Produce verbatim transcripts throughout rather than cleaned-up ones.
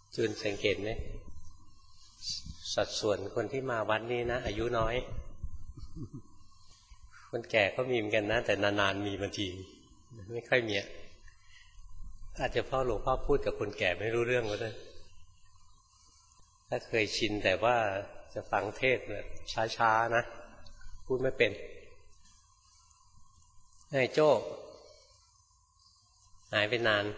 จุนสังเกตไหมสัดส่วนคนที่มาวัดนี้นะอายุน้อยคนแก่ก็มีเหมือนกันนะแต่นานๆมีบางทีไม่ค่อยมีอาจจะเพราะหลวงพ่อพูดกับคนแก่ไม่รู้เรื่องก็ได้ถ้าเคยชินแต่ว่าจะฟังเทศแบบช้าๆนะพูดไม่เป็นไอ้โจ้หายไปนาน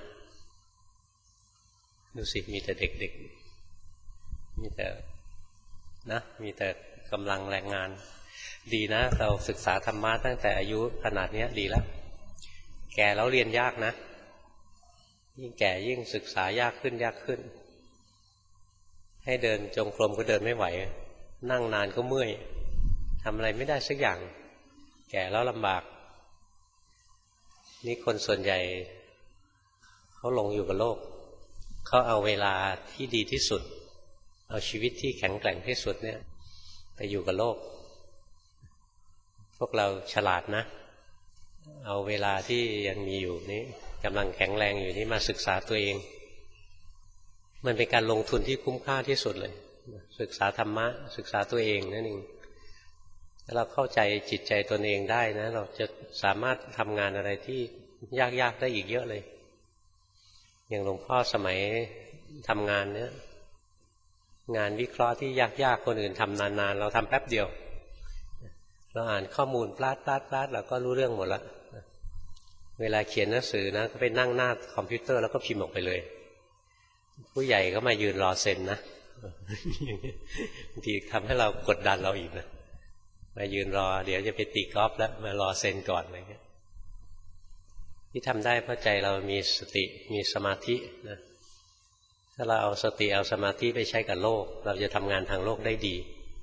ดูสิมีแต่เด็กๆมีแต่นะมีแต่กำลังแรงงานดีนะเราศึกษาธรรมะตั้งแต่อายุขนาดนี้ดีแล้วแก่แล้วเรียนยากนะยิ่งแก่ยิ่งศึกษายากขึ้นยากขึ้นให้เดินจงกรมก็เดินไม่ไหวนั่งนานก็เมื่อยทำอะไรไม่ได้สักอย่างแก่แล้วลำบากนี่คนส่วนใหญ่เขาหลงอยู่กับโลกเขาเอาเวลาที่ดีที่สุดเอาชีวิตที่แข็งแกร่งที่สุดเนี่ยไปอยู่กับโลกพวกเราฉลาดนะเอาเวลาที่ยังมีอยู่นี้กำลังแข็งแรงอยู่นี้มาศึกษาตัวเองมันเป็นการลงทุนที่คุ้มค่าที่สุดเลยศึกษาธรรมะศึกษาตัวเองนั่นเองถ้าเราเข้าใจจิตใจตนเองได้นะเราจะสามารถทำงานอะไรที่ยากๆได้อีกเยอะเลยอย่างหลวงพ่อสมัยทำงานเนี้ยงานวิเคราะห์ที่ยากๆคนอื่นทำนานๆเราทำแป๊บเดียวเราอ่านข้อมูลปลาดปลาดปลาดเราก็รู้เรื่องหมดละเวลาเขียนหนังสือนะก็ไปนั่งหน้าคอมพิวเตอร์แล้วก็พิมพ์ออกไปเลยผู้ใหญ่ก็มายืนรอเซ็นนะบางทีทำให้เรากดดันเราอีกนะมายืนรอเดี๋ยวจะไปตีกอล์ฟแล้วมารอเซ็นก่อนอะไรเงี้ยที่ทำได้เพราะใจเรามีสติมีสมาธินะถ้าเราเอาสติเอาสมาธิไปใช้กับโลกเราจะทำงานทางโลกได้ดี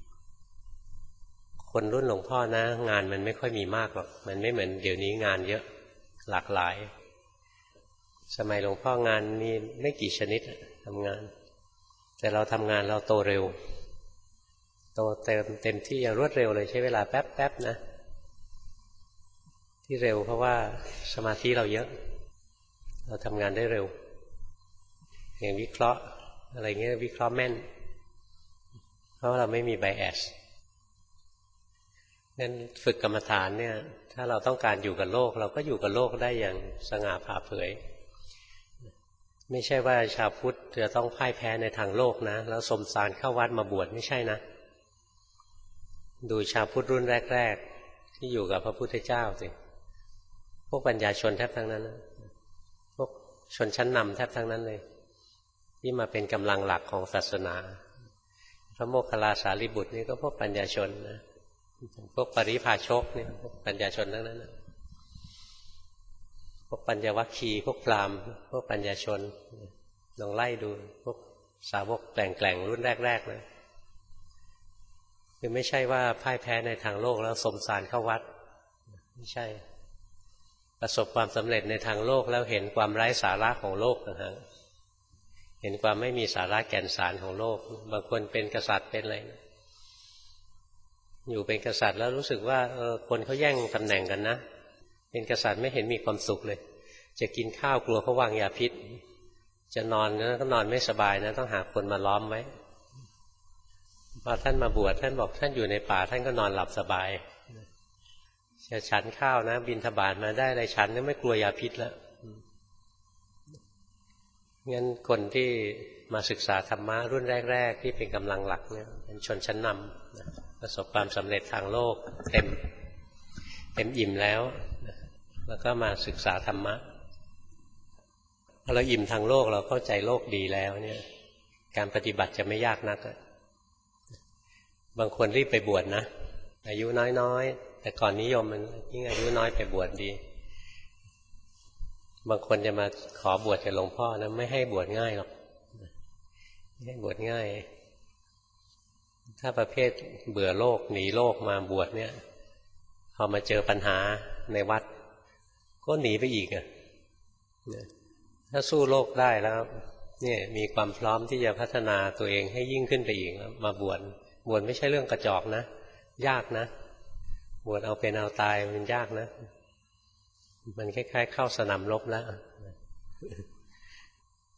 คนรุ่นหลวงพ่อนะงานมันไม่ค่อยมีมากหรอกมันไม่เหมือนเดี๋ยวนี้งานเยอะหลากหลายสมัยหลวงพ่องานมีไม่กี่ชนิดทำงานแต่เราทำงานเราโตเร็วโตเต็มเต็มที่อย่างรวดเร็วเลยใช้เวลาแป๊บๆนะที่เร็วเพราะว่าสมาธิเราเยอะเราทำงานได้เร็วอย่างวิเคราะห์อะไรเงี้ยวิเคราะห์แม่นเพราะว่าเราไม่มีไบแอสงั้นฝึกกรรมฐานเนี่ยถ้าเราต้องการอยู่กับโลกเราก็อยู่กับโลกได้อย่างสง่าผ่าเผยไม่ใช่ว่าชาวพุทธจะต้องพ่ายแพ้ในทางโลกนะแล้วสมสารเข้าวัดมาบวชไม่ใช่นะดูชาวพุทธรุ่นแรกๆที่อยู่กับพระพุทธเจ้าสิพวกปัญญาชนแทบทั้งนั้นพวกชนชั้นนำแทบทั้งนั้นเลยที่มาเป็นกำลังหลักของศาสนาพระโมคคัลลาสารีบุตรนี่ก็พวกปัญญาชนนะพวกปริภาชกเนี่ยพวกปัญญาชนทั้งนั้นนะพวกปัญญวัคคีย์พวกพราหมณ์พวกปัญญาชนลองไล่ดูพวกสาวกแกล่งๆรุ่นแรกๆเลยคือไม่ใช่ว่าพ่ายแพ้ในทางโลกแล้วสมสารเข้าวัดไม่ใช่ประสบความสำเร็จในทางโลกแล้วเห็นความไร้สาระของโลกนะฮะเห็นความไม่มีสาระแก่นสารของโลกบางคนเป็นกษัตริย์เป็นอะไรอยู่เป็นกษัตริย์แล้วรู้สึกว่าเออคนเขาแย่งตำแหน่งกันนะเป็นกษัตริย์ไม่เห็นมีความสุขเลยจะกินข้าวกลัวเขาวางยาพิษจะนอนก็นอนไม่สบายนะต้องหาคนมาล้อมไว้พอท่านมาบวชท่านบอกท่านอยู่ในป่าท่านก็นอนหลับสบายจะฉันข้าวนะบิณฑบาตมาได้อะไรฉันก็ไม่กลัวยาพิษแล้วงั้นคนที่มาศึกษาธรรมะรุ่นแรกๆที่เป็นกำลังหลักเนี่ยเป็นชนชั้นนำประสบความสำเร็จทางโลกเต็มเต็มอิ่มแล้วแล้วก็มาศึกษาธรรมะพอเราอิ่มทางโลกเราเข้าใจโลกดีแล้วเนี่ยการปฏิบัติจะไม่ยากนักบางคนรีบไปบวชนะอายุน้อยๆแต่ก่อนนิยมมันยิ่งอายุน้อยไปบวชดีบางคนจะมาขอบวชกับหลวงพ่อนะไม่ให้บวชง่ายหรอกไม่ให้บวชง่ายถ้าประเภทเบื่อโลกหนีโลกมาบวชเนี่ยพอมาเจอปัญหาในวัดก็หนีไปอีกอ่ะถ้าสู้โลกได้แล้วเนี่ยมีความพร้อมที่จะพัฒนาตัวเองให้ยิ่งขึ้นไปอีกมาบวชบวชไม่ใช่เรื่องกระจอกนะยากนะบวชเอาเป็นเอาตายมันยากนะมันคล้ายๆเข้าสนามรบแล้ว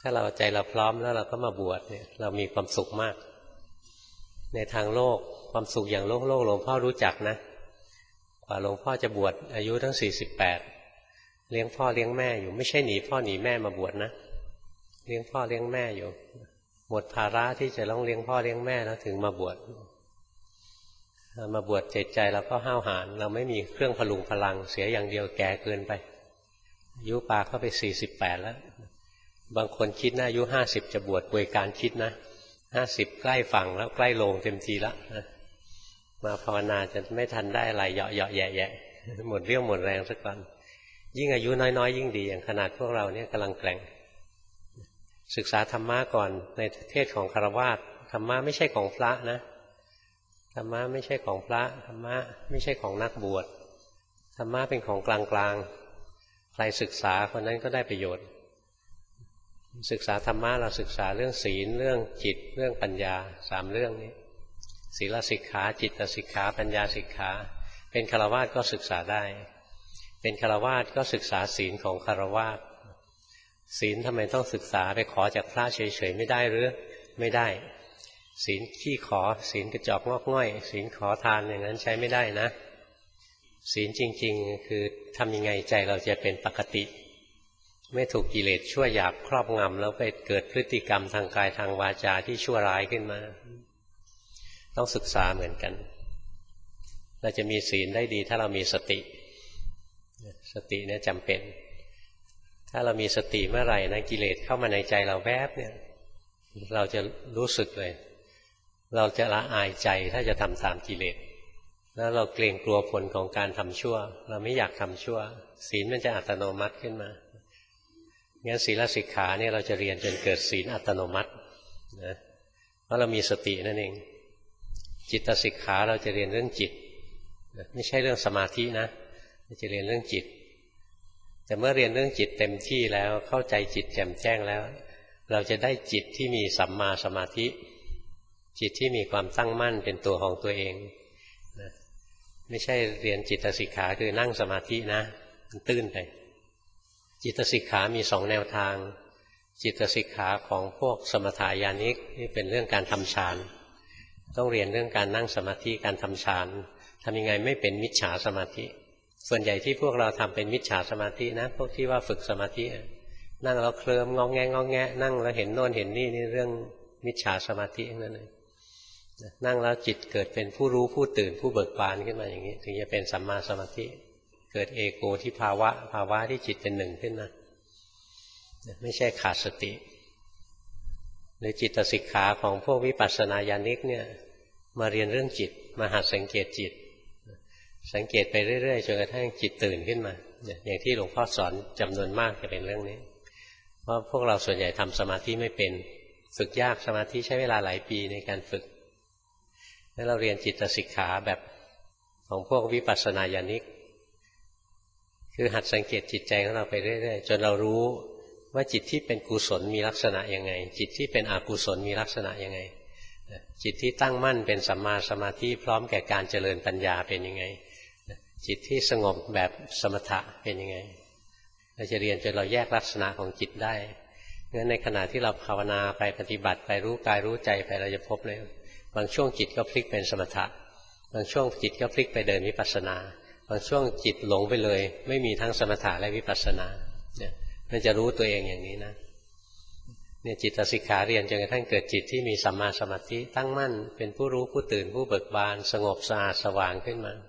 ถ้าเราใจเราพร้อมแล้วเราก็มาบวชเนี่ยเรามีความสุขมากในทางโลกความสุขอย่างโลกโลกหลวงพ่อรู้จักนะกว่าหลวงพ่อจะบวชอายุทั้งสี่สิบแปดเลี้ยงพ่อเลี้ยงแม่อยู่ไม่ใช่หนีพ่อหนีแม่มาบวชนะเลี้ยงพ่อเลี้ยงแม่อยู่หมดภาระที่จะต้องเลี้ยงพ่อเลี้ยงแม่แล้วถึงมาบวชมาบวชใจใจเราก็ห้าวหาญเราไม่มีเครื่องพลุงพลังเสียอย่างเดียวแก่เกินไปอายุป่าเข้าไปสี่สิบแปดแล้วบางคนคิดนะอายุห้าสิบจะบวชป่วยการคิดนะห้าสิบใกล้ฝั่งแล้วใกล้โลงเต็มทีแล้วมาภาวนาจะไม่ทันได้อะไรเหยาะเหยาะแยะแยะหมดเรี่ยวหมดแรงสักวันยิ่งอายุน้อยๆยิ่งดีอย่างขนาดพวกเราเนี่ยกำลังแกร่งศึกษาธรรมะก่อนในเทศของฆราวาสธรรมะไม่ใช่ของพระนะธรรมะไม่ใช่ของพระธรรมะไม่ใช่ของนักบวชธรรมะเป็นของกลางๆใครศึกษาคนนั้นก็ได้ประโยชน์ศึกษาธรรมะเราศึกษาเรื่องศีลเรื่องจิตเรื่องปัญญาสามเรื่องนี้ศีลสิกขาจิตสิกขาปัญญาสิกขาเป็นฆราวาสก็ศึกษาได้เป็นฆราวาสก็ศึกษาศีลของฆราวาสศีลทำไมต้องศึกษาไปขอจากพระเฉยๆไม่ได้หรือไม่ได้ศีลขี้ขอศีลกระจอกงอกง่อยศีลขอทานอย่างนั้นใช้ไม่ได้นะศีลจริงๆคือทำยังไงใจเราจะเป็นปกติไม่ถูกกิเลสชั่วหยาบครอบงำแล้วไปเกิดพฤติกรรมทางกายทางวาจาที่ชั่วร้ายขึ้นมาต้องศึกษาเหมือนกันเราจะมีศีลได้ดีถ้าเรามีสติสติเนี่ยจำเป็นถ้าเรามีสติเมื่อไหร่นะกิเลสเข้ามาในใจเราแวบเนี่ยเราจะรู้สึกเลยเราจะละอายใจถ้าจะทำตามกิเลสแล้วเราเกรงกลัวผลของการทำชั่วเราไม่อยากทำชั่วศีลมันจะอัตโนมัติขึ้นมางั้นศีลสิกขาเนี่ยเราจะเรียนจนเกิดศีลอัตโนมัตินะเพราะเรามีสตินั่นเองจิตสิกขาเราจะเรียนเรื่องจิตไม่ใช่เรื่องสมาธินะเราจะเรียนเรื่องจิตแต่เมื่อเรียนเรื่องจิตเต็มที่แล้วเข้าใจจิตแจ่มแจ้งแล้วเราจะได้จิตที่มีสัมมาสมาธิจิตที่มีความตั้งมั่นเป็นตัวของตัวเองนะไม่ใช่เรียนจิตสิกขาคือนั่งสมาธินะมันตื้นไปจิตสิกขามีสองแนวทางจิตสิกขาของพวกสมถายานิกนี่เป็นเรื่องการทำฌานต้องเรียนเรื่องการนั่งสมาธิการทำฌานทำยังไงไม่เป็นมิจฉาสมาธิส่วนใหญ่ที่พวกเราทำเป็นมิจฉาสมาธินะพวกที่ว่าฝึกสมาธินั่งแล้วเคลิ้มงอแงงอแงนั่งแล้วเห็นโน่นเห็นนี่นี่เรื่องมิจฉาสมาธินั่นเลยนั่งแล้วจิตเกิดเป็นผู้รู้ผู้ตื่นผู้เบิกบานขึ้นมาอย่างนี้ถึงจะเป็นสัมมาสมาธิเกิดเอโกที่ภาวะภาวะที่จิตเป็นหนึ่งขึ้นมาไม่ใช่ขาดสติในจิตสิกขาของพวกวิปัสสนาญาณิกเนี่ยมาเรียนเรื่องจิตมาหัดสังเกตจิตสังเกตไปเรื่อยๆจนกระทั่งจิตตื่นขึ้นมาอย่างที่หลวงพ่อสอนจำนวนมากจะเป็นเรื่องนี้เพราะพวกเราส่วนใหญ่ทำสมาธิไม่เป็นฝึกยากสมาธิใช้เวลาหลายปีในการฝึกแล้วเราเรียนจิตสิกขาแบบของพวกวิปัสสนาญาณิกคือหัดสังเกตจิตใจของเราไปเรื่อยๆจนเรารู้ว่าจิตที่เป็นกุศลมีลักษณะยังไงจิตที่เป็นอกุศลมีลักษณะยังไงจิตที่ตั้งมั่นเป็นสัมมาสมาธิพร้อมแก่การเจริญปัญญาเป็นยังไงจิตที่สงบแบบสมถะเป็นยังไงเราจะเรียนจนเราแยกลักษณะของจิตได้งั้นในขณะที่เราภาวนาไปปฏิบัติไปรู้กายรู้ใจไปเราจะพบเลยบางช่วงจิตก็พลิกเป็นสมถะบางช่วงจิตก็พลิกไปเดินวิปัสสนาบางช่วงจิตหลงไปเลยไม่มีทั้งสมถะและวิปัสสนาเนี่ยมันจะรู้ตัวเองอย่างนี้นะเนี่ยจิตสิกขาเรียนจนกระทั่งเกิดจิตที่มีสัมมาสมาธิตั้งมั่นเป็นผู้รู้ผู้ตื่นผู้เบิกบานสงบสะอาดสว่างขึ้นมา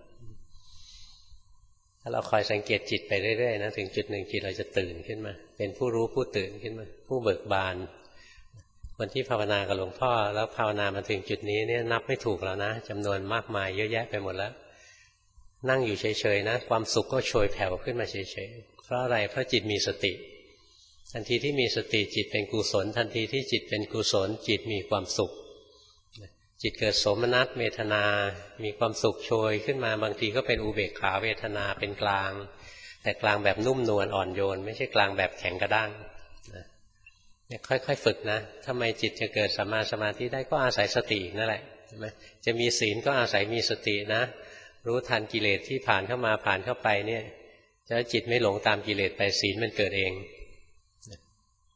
ถ้าเราคอยสังเกตจิตไปเรื่อยๆนะถึงจุดหนึ่งจิตเราจะตื่นขึ้นมาเป็นผู้รู้ผู้ตื่นขึ้นมาผู้เบิกบานคนที่ภาวนากับหลวงพ่อแล้วภาวนามาถึงจุดนี้เนี่ยนับไม่ถูกแล้วนะจำนวนมากมายเยอะแยะไปหมดแล้วนั่งอยู่เฉยๆนะความสุขก็โชยแผ่วขึ้นมาเฉยๆเพราะอะไรเพราะจิตมีสติทันทีที่มีสติจิตเป็นกุศลทันทีที่จิตเป็นกุศลจิตมีความสุขจิตเกิดโสมนัสเวทนามีความสุขโชยขึ้นมาบางทีก็เป็นอุเบกขาเวทนาเป็นกลางแต่กลางแบบนุ่มนวลอ่อนโยนไม่ใช่กลางแบบแข็งกระด้างเนี่ยค่อยๆฝึกนะทำไมจิตจะเกิดสัมมาสมาธิได้ก็อาศัยสตินั่นแหละใช่ไหมจะมีศีลก็อาศัยมีสตินะรู้ทันกิเลสที่ผ่านเข้ามาผ่านเข้าไปเนี่ยจะจิตไม่หลงตามกิเลสไปศีลมันเกิดเอง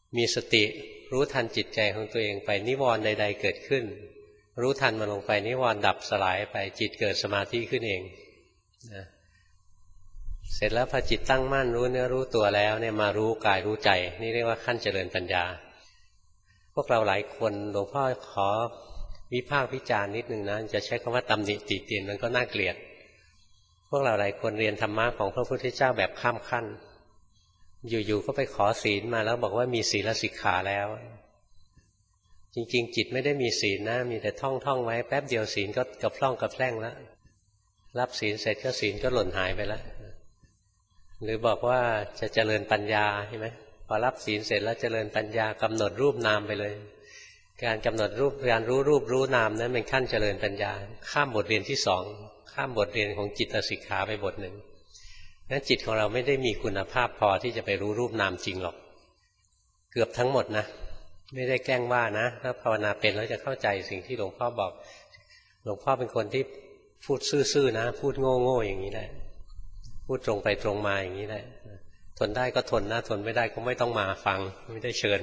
มีสติรู้ทันจิตใจของตัวเองไปนิวรณ์ใดๆเกิดขึ้นรู้ทันมันลงไปนิวรณ์ดับสลายไปจิตเกิดสมาธิขึ้นเองนะเสร็จแล้วพอจิตตั้งมั่นรู้เนื้อรู้ตัวแล้วเนี่ยมารู้กายรู้ใจนี่เรียกว่าขั้นเจริญปัญญาพวกเราหลายคนหลวงพ่อขอวิพากษ์วิจารณ์นิดนึงนะจะใช้คำว่าตำหนิติเตียนมันก็น่าเกลียดพวกเราหลายคนเรียนธรรมะของพระพุทธเจ้าแบบข้ามขั้นอยู่ๆก็ไปขอศีลมาแล้วบอกว่ามีศีลสิกขาแล้วจริงๆจิตไม่ได้มีศีลนะมีแต่ท่องท่องไว้แป๊บเดียวศีลก็กระพร่องกระแพร่งแล้วรับศีลเสร็จก็ศีลก็หล่นหายไปแล้วหรือบอกว่าจะเจริญปัญญาใช่ไหมพอรับศีลเสร็จแล้วเจริญปัญญากำหนดรูปนามไปเลยการกำหนดรูปการรู้รูปรู้นามนั้นเป็นขั้นเจริญปัญญาข้ามบทเรียนที่สองข้ามบทเรียนของจิตสิกขาไปบทหนึ่งนั้นจิตของเราไม่ได้มีคุณภาพพอที่จะไปรู้รูปนามจริงหรอกเกือบทั้งหมดนะไม่ได้แกล้งว่านะถ้าภาวนาเป็นแล้วจะเข้าใจสิ่งที่หลวงพ่อบอกหลวงพ่อเป็นคนที่พูดซื่อๆนะพูดโง่ๆอย่างนี้แหละพูดตรงไปตรงมาอย่างนี้แหละทนได้ก็ทนนะทนไม่ได้ก็ไม่ต้องมาฟังไม่ได้เชิญ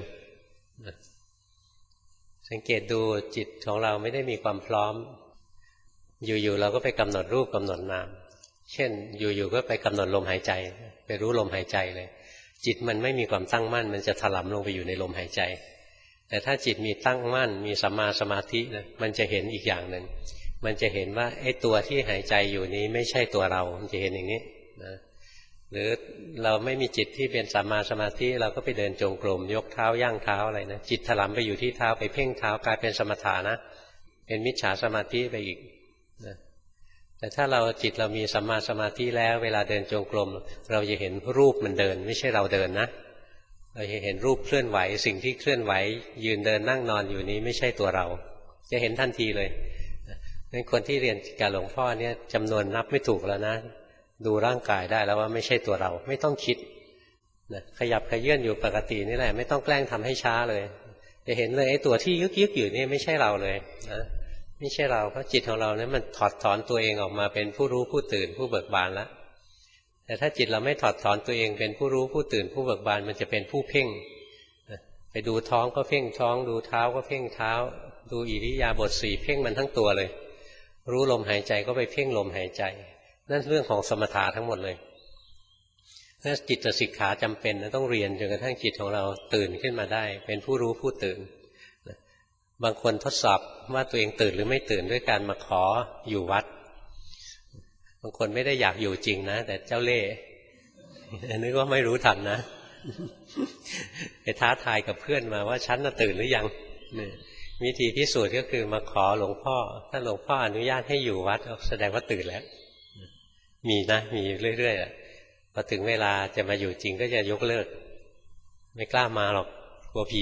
สังเกตดูจิตของเราไม่ได้มีความพร้อมอยู่ๆเราก็ไปกำหนดรูปกำหนดนามเช่นอยู่ๆก็ไปกำหนดลมหายใจไปรู้ลมหายใจเลยจิตมันไม่มีความตั้งมั่นมันจะถลำลงไปอยู่ในลมหายใจแต่ถ้าจิตมีตั้งมั่นมีสัมมาสมาธินะมันจะเห็นอีกอย่างหนึ่งมันจะเห็นว่าไอ้ตัวที่หายใจอยู่นี้ไม่ใช่ตัวเรามันจะเห็นอย่างนี้นะหรือเราไม่มีจิตที่เป็นสัมมาสมาธิเราก็ไปเดินจงกรมยกเท้าย่างเท้าอะไรนะจิตถลำไปอยู่ที่เท้าไปเพ่งเท้ากลายเป็นสมถะนะเป็นมิจฉาสมาธิไปอีกนะแต่ถ้าเราจิตเรามีสัมมาสมาธิแล้วเวลาเดินจงกรมเราจะเห็นรูปมันเดินไม่ใช่เราเดินนะเราจะเห็นรูปเคลื่อนไหวสิ่งที่เคลื่อนไหวยืนเดินนั่งนอนอยู่นี้ไม่ใช่ตัวเราจะเห็นทันทีเลยงั้นคนที่เรียนกับหลวงพ่อเนี่ยจำนวนนับไม่ถูกแล้วนะดูร่างกายได้แล้วว่าไม่ใช่ตัวเราไม่ต้องคิดนะขยับขยื่นอยู่ปกตินี่แหละไม่ต้องแกล้งทำให้ช้าเลยจะเห็นเลยไอ้ตัวที่ยึกยึกอยู่นี่ไม่ใช่เราเลยนะไม่ใช่เราเพราะจิตของเราเนี่ยมันถอดถอนตัวเองออกมาเป็นผู้รู้ผู้ตื่นผู้เบิกบานแล้วแต่ถ้าจิตเราไม่ถอดถอนตัวเองเป็นผู้รู้ผู้ตื่นผู้เบิกบานมันจะเป็นผู้เพ่งไปดูท้องก็เพ่งท้องดูเท้าก็เพ่งเท้าดูอิริยาบถสี่เพ่งมันทั้งตัวเลยรู้ลมหายใจก็ไปเพ่งลมหายใจนั่นเรื่องของสมถะทั้งหมดเลยนั่นจิตสิกขาจำเป็นต้องเรียนจนกระทั่งจิตของเราตื่นขึ้นมาได้เป็นผู้รู้ผู้ตื่นบางคนทดสอบว่าตัวเองตื่นหรือไม่ตื่นด้วยการมาขออยู่วัดบางคนไม่ได้อยากอยู่จริงนะแต่เจ้าเล่ห์นึกว่าไม่รู้ทันนะไปท้าทายกับเพื่อนมาว่าฉันน่ะตื่นหรือยังวิธีพิสูจน์ก็คือมาขอหลวงพ่อถ้าหลวงพ่ออนุญาตให้อยู่วัดแสดงว่าตื่นแล้วมีนะมีเรื่อยๆพอถึงเวลาจะมาอยู่จริงก็จะยกเลิกไม่กล้ามาหรอกกลัวผี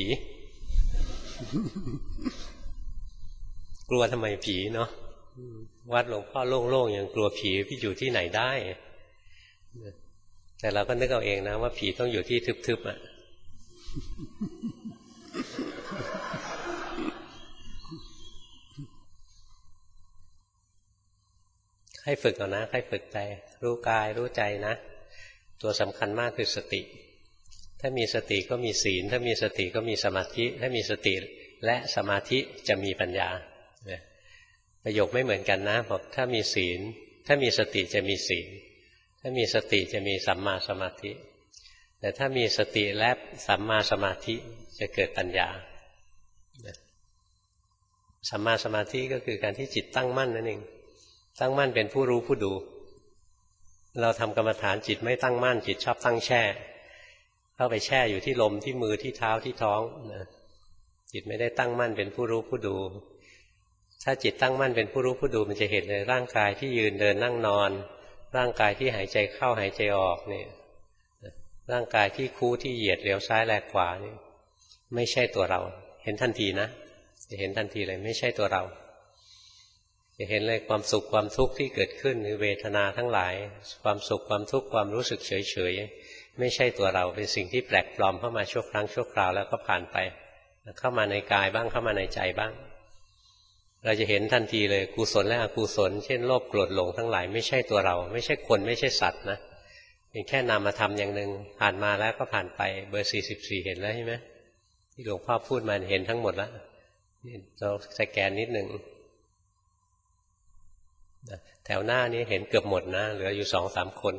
กลัวทำไมผีเนาะวัดหลวงพ่อโล่งๆยังกลัวผีพี่อยู่ที่ไหนได้แต่เราก็นึกเอาเองนะว่าผีต้องอยู่ที่ทึบๆอ่ะให้ฝึกเอานะให้ฝึกใจรู้กายรู้ใจนะตัวสำคัญมากคือสติถ้ามีสติก็มีศีลถ้ามีสติก็มีสมาธิถ้ามีสติและสมาธิจะมีปัญญาประโยคไม่เหมือนกันนะบอกถ้ามีศีลถ้ามีสติจะมีศีลถ้ามีสติจะมีสัมมาสมาธิแต่ถ้ามีสติและสัมมาสมาธิจะเกิดปัญญาสัมมาสมาธิก็คือการที่จิตตั้งมั่นนั่นเองตั้งมั่นเป็นผู้รู้ผู้ดูเราทำกรรมฐานจิตไม่ตั้งมั่นจิตชอบตั้งแช่เข้าไปแช่อยู่ที่ลมที่มือที่เท้าที่ท้องนะจิตไม่ได้ตั้งมั่นเป็นผู้รู้ผู้ดูถ้าจิตตั้งมั่นเป็นผู้รู้ผู้ดูมันจะเห็นเลยร่างกายที่ยืนเดินนั่งนอนร่างกายที่หายใจเข้าหายใจออกเนี่ยร่างกายที่คู่ที่เหยียดเลี้ยวซ้ายแลกขวานี่ไม่ใช่ตัวเราเห็นทันทีนะจะเห็นทันทีเลยไม่ใช่ตัวเราจะเห็นเลยความสุขความทุกข์ที่เกิดขึ้นคือเวทนาทั้งหลายความสุขความทุกข์ความรู้สึกเฉยๆไม่ใช่ตัวเราเป็นสิ่งที่แปลกปลอมเข้ามาชั่วครั้งชั่วคราวแล้วก็ผ่านไปเข้ามาในกายบ้างเข้ามาในใจบ้างเราจะเห็นทันทีเลยกุศลและอกุศลเช่นโลภโกรธหลงทั้งหลายไม่ใช่ตัวเราไม่ใช่คนไม่ใช่สัตว์นะเป็นแค่นามธรรมอย่างหนึ่งผ่านมาแล้วก็ผ่านไปเบอร์สี่สิบสี่เห็นแล้วใช่ไหมที่หลวงพ่อพูดมาเห็นทั้งหมดแล้วเราสแกนนิดหนึ่งแถวหน้านี้เห็นเกือบหมดนะเหลืออยู่สองสามคน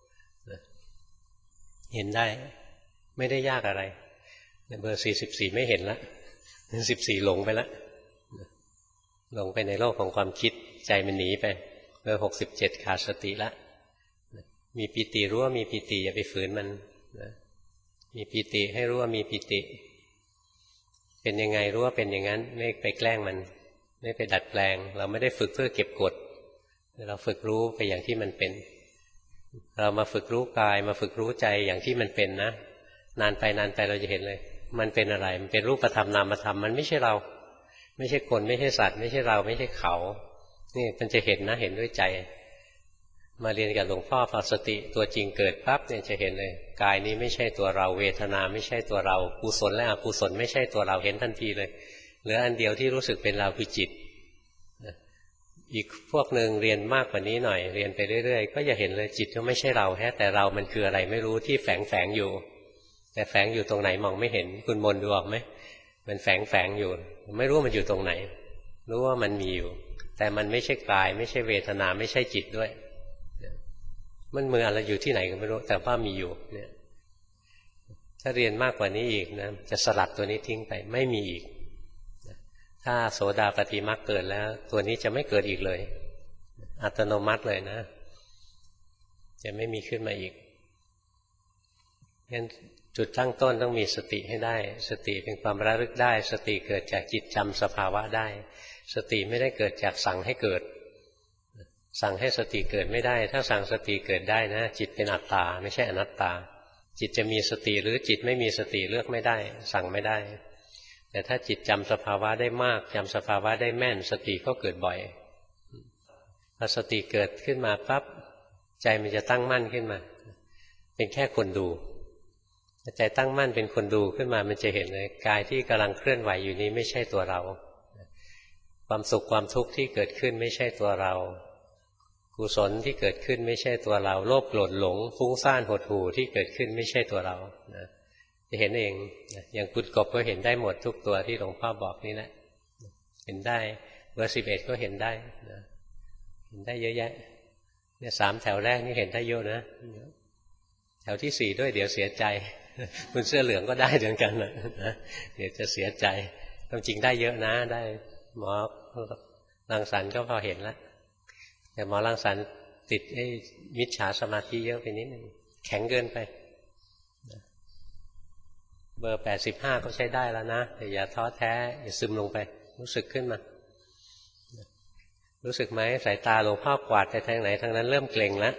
เห็นได้ไม่ได้ยากอะไรเบอร์สี่สิบสี่ไม่เห็นละสิบสี่หลงไปละหลงไปในโลกของความคิดใจมันหนีไปเบอร์หกสิบเจ็ดขาดสติละมีปิติรู้ว่ามีปิติอย่าไปฝืนมันมีปิติให้รู้ว่ามีปิติเป็นยังไงรู้ว่าเป็นอย่างนั้นไม่ไปแกล้งมันไม่ไปดัดแปลงเราไม่ได้ฝึกเพื่อเก็บกดเราฝึกรู้ไปอย่างที่มันเป็นเรามาฝึกรู้กายมาฝึกรู้ใจอย่างที่มันเป็นนะนานไปนานไปเราจะเห็นเลยมันเป็นอะไรมันเป็นรูปธรรมนามธรรมมันไม่ใช่เราไม่ใช่คนไม่ใช่สัตว์ไม่ใช่เราไม่ใช่เขานี่มันจะเห็นนะเห็นด้วยใจมาเรียนกับหลวงพ่อพอสติตัวจริงเกิดปั๊บเนี่ยจะเห็นเลยกายนี้ไม่ใช่ตัวเราเวทนาไม่ใช่ตัวเรากุศลและอกุศลไม่ใช่ตัวเราเห็นทันทีเลยเหลืออันเดียวที่รู้สึกเป็นเราคือจิตอีกพวกหนึ่งเรียนมากกว่านี้หน่อยเรียนไปเรื่อยๆก็จะเห็นเลยจิตก็ไม่ใช่เราแค่แต่เรามันคืออะไรไม่รู้ที่แฝงแฝงอยู่แต่แฝงอยู่ตรงไหนมองไม่เห็นคุณมนดูออกไหมมันแฝงแฝงอยู่ไม่รู้มันอยู่ตรงไหนรู้ว่ามันมีอยู่แต่มันไม่ใช่กายไม่ใช่เวทนาไม่ใช่จิตด้วยมันมืออะไรอยู่ที่ไหนก็ไม่รู้แต่ว่ามีอยู่เนี่ยถ้าเรียนมากกว่านี้อีกนะจะสลัดตัวนี้ทิ้งไปไม่มีอีกถ้าโสดาปัตติมรรคเกิดแล้วตัวนี้จะไม่เกิดอีกเลยอัตโนมัติเลยนะจะไม่มีขึ้นมาอีกงั้นจุดตั้งต้นต้องมีสติให้ได้สติเป็นความระลึกได้สติเกิดจากจิตจำสภาวะได้สติไม่ได้เกิดจากสั่งให้เกิดสั่งให้สติเกิดไม่ได้ถ้าสั่งสติเกิดได้นะจิตเป็นอัตตาไม่ใช่อนัตตาจิตจะมีสติหรือจิตไม่มีสติเลือกไม่ได้สั่งไม่ได้แต่ถ้าจิตจำสภาวะได้มากจำสภาวะได้แม่นสติก็เกิดบ่อยพอสติเกิดขึ้นมาปั๊บใจมันจะตั้งมั่นขึ้นมาเป็นแค่คนดูใจตั้งมั่นเป็นคนดูขึ้นมามันจะเห็นเลยกายที่กำลังเคลื่อนไหวอยู่นี้ไม่ใช่ตัวเราความสุขความทุกข์ที่เกิดขึ้นไม่ใช่ตัวเรากุศลที่เกิดขึ้นไม่ใช่ตัวเราโลภโกรธหลงฟุ้งซ่านหดหู่ที่เกิดขึ้นไม่ใช่ตัวเรานะจะเห็นเองนะอย่างกุดกบก็เห็นได้หมดทุกตัวที่หลวงพ่อบอกนี่แหละเห็นได้เบอร์สิบเอ็ดก็เห็นได้นะเห็นได้เยอะแยะเนี่ยสามแถวแรกนี่เห็นได้เยอะนะแถวที่สี่ด้วยเดี๋ยวเสียใจคุณเสื้อเหลืองก็ได้เหมือนกันนะเดี๋ยวจะเสียใจความจริงได้เยอะนะได้หมอรังสรรค์ก็พอเห็นแล้วแต่หมอรังสรรค์ติดไอ้มิจฉาสมาธิเยอะไปนิดนึงแข็งเกินไปเบอร์แปดสิบห้าก็ใช้ได้แล้วนะแต่อย่าท้อแท้อย่าซึมลงไปรู้สึกขึ้นมารู้สึกไหมสายตาหลวงพ่อกวาดไปทางไหนทางนั้นเริ่มเกร็งแล้ว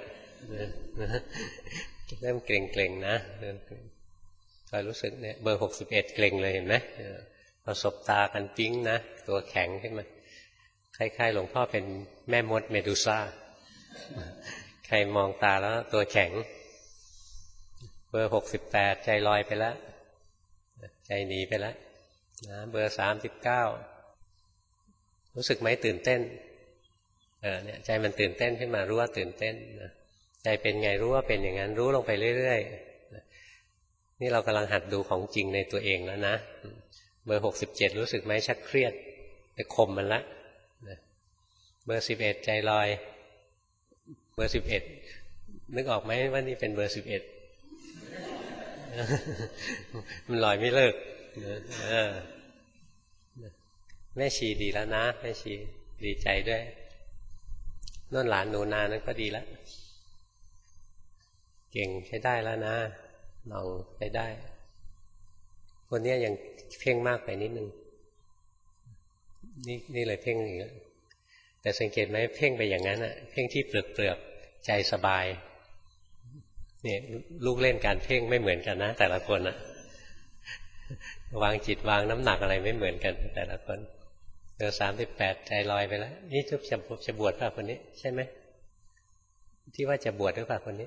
เริ่มเกร็งเกร็งนะคอยรู้สึกเนี่ยเบอร์หกสิบเอ็ดเกร็งเลยเห็นไหมพอสบตากันปิ้งนะตัวแข็งขึ้นมาคล้ายๆหลวงพ่อเป็นแม่มดเมดูซ่าใครมองตาแล้วตัวแข็งเบอร์หกสิบแปดใจลอยไปแล้วใจหนีไปแล้วนะเบอร์สามสิบเก้ารู้สึกไหมตื่นเต้นเออเนี่ยใจมันตื่นเต้นขึ้นมารู้ว่าตื่นเต้นนะใจเป็นไงรู้ว่าเป็นอย่างนั้นรู้ลงไปเรื่อยๆนี่เรากำลังหัดดูของจริงในตัวเองแล้วนะเบอร์หกสิบเจ็ดรู้สึกไหมชักเครียดไปข่มมันละเบอร์สิบเอ็ดใจลอยเบอร์สิบเอ็ดนึกออกไหมว่านี่เป็นเบอร์สิบเอ็ดมันลอยไม่เลิกแม่ชีดีแล้วนะแม่ชีดีใจด้วยนั่นหลานหนูนานั้นก็ดีแล้วเก่งใช้ได้แล้วนะลองใช้ได้คนนี้ยังเพ่งมากไปนิดนึงนี่นี่เลยเพ่งอีกแล้วแต่สังเกตไหมเพ่งไปอย่างนั้นอะเพ่งที่เปลือกเปลือกใจสบายเนี่ยลูกเล่นการเพ่งไม่เหมือนกันนะแต่ละคนอะวางจิตวางน้ำหนักอะไรไม่เหมือนกันแต่ละคนเบอร์สามสิบแปดใจลอยไปแล้วนี่ทุกจะจะบวชป่ะคนนี้ใช่ไหมที่ว่าจะบวชหรือเปล่าคนนี้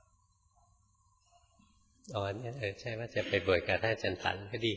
อ๋อเนี่ยเออใช่ว่าจะไปบวชกับท่านอาจารย์ตันก็ดี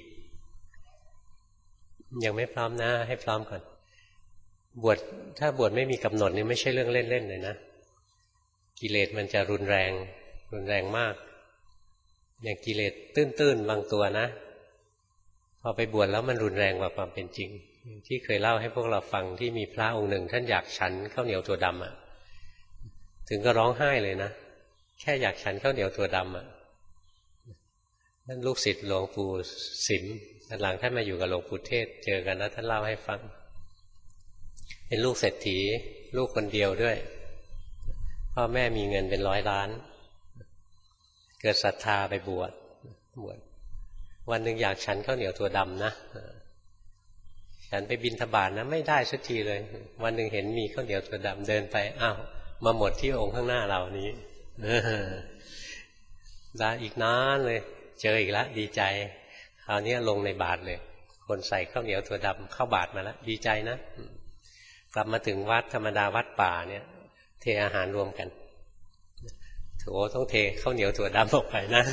ยังไม่พร้อมนะให้พร้อมก่อนบวชถ้าบวชไม่มีกำหนดนี่ไม่ใช่เรื่องเล่นๆเลยนะกิเลสมันจะรุนแรงรุนแรงมากอย่างกิเลสตื้นๆบางตัวนะพพอไปบวชแล้วมันรุนแรงกว่าความเป็นจริงที่เคยเล่าให้พวกเราฟังที่มีพระองค์หนึ่งท่านอยากฉันข้าวเหนียวถั่วดำอ่ะถึงก็ร้องไห้เลยนะแค่อยากฉันข้าวเหนียวถั่วดำอ่ะนั่นลูกศิษย์หลวงปู่สิมหลังท่านมาอยู่กับหลวงปู่เทศเจอกันแล้วท่านเล่าให้ฟังเป็นลูกเศรษฐีลูกคนเดียวด้วยพ่อแม่มีเงินเป็นร้อยล้านเกิดศรัทธาไปบวชบวชวันหนึ่งอยากฉันข้าวเหนียวถั่วดำนะฉันไปบิณฑบาตนะไม่ได้สักทีเลยวันหนึ่งเห็นมีข้าวเหนียวถั่วดำเดินไปอ้าวมาหมดที่องค์ข้างหน้าเรานี้ได้อีกนานเลยเจออีกแล้วดีใจคราวนี้ลงในบาตรเลยคนใส่ข้าวเหนียวถั่วดำเข้าบาตรมาแล้วดีใจนะกลับมาถึงวัดธรรมดาวัดป่าเนี่ยเทอาหารรวมกันโถต้องเทข้าวเหนียวถั่วดำออกไปนะ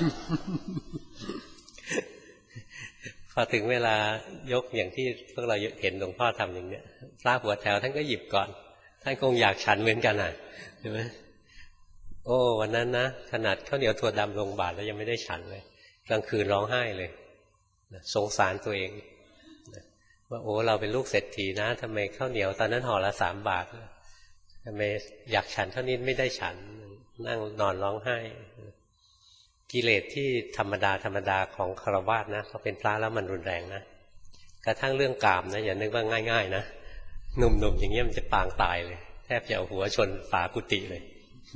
พอถึงเวลายกอย่างที่พวกเราเห็นหลวงพ่อทำอย่างเนี้ยพระหัวแถวท่านก็หยิบก่อนท่านคงอยากฉันเหมือนกันอ่ะใช่ไหมโอ้วันนั้นนะขนาดข้าวเหนียวถั่วดำลงบาตรแล้วยังไม่ได้ฉันเลยกลางคืนร้องไห้เลยสงสารตัวเองว่าโอ้เราเป็นลูกเศรษฐีนะทำไมข้าวเหนียวตอนนั้นห่อละสามบาททำไมอยากฉันเท่านี้ไม่ได้ฉันนั่งนอนร้องไห้กิเลสที่ธรรมดาธรรมดาของฆราวาสนะพอเป็นพระแล้วมันรุนแรงนะกระทั่งเรื่องกามนะอย่านึกว่าง่ายๆนะหนุ่มๆอย่างเงี้ยมันจะปางตายเลยแทบจะเอาหัวชนฝากุฏิเลย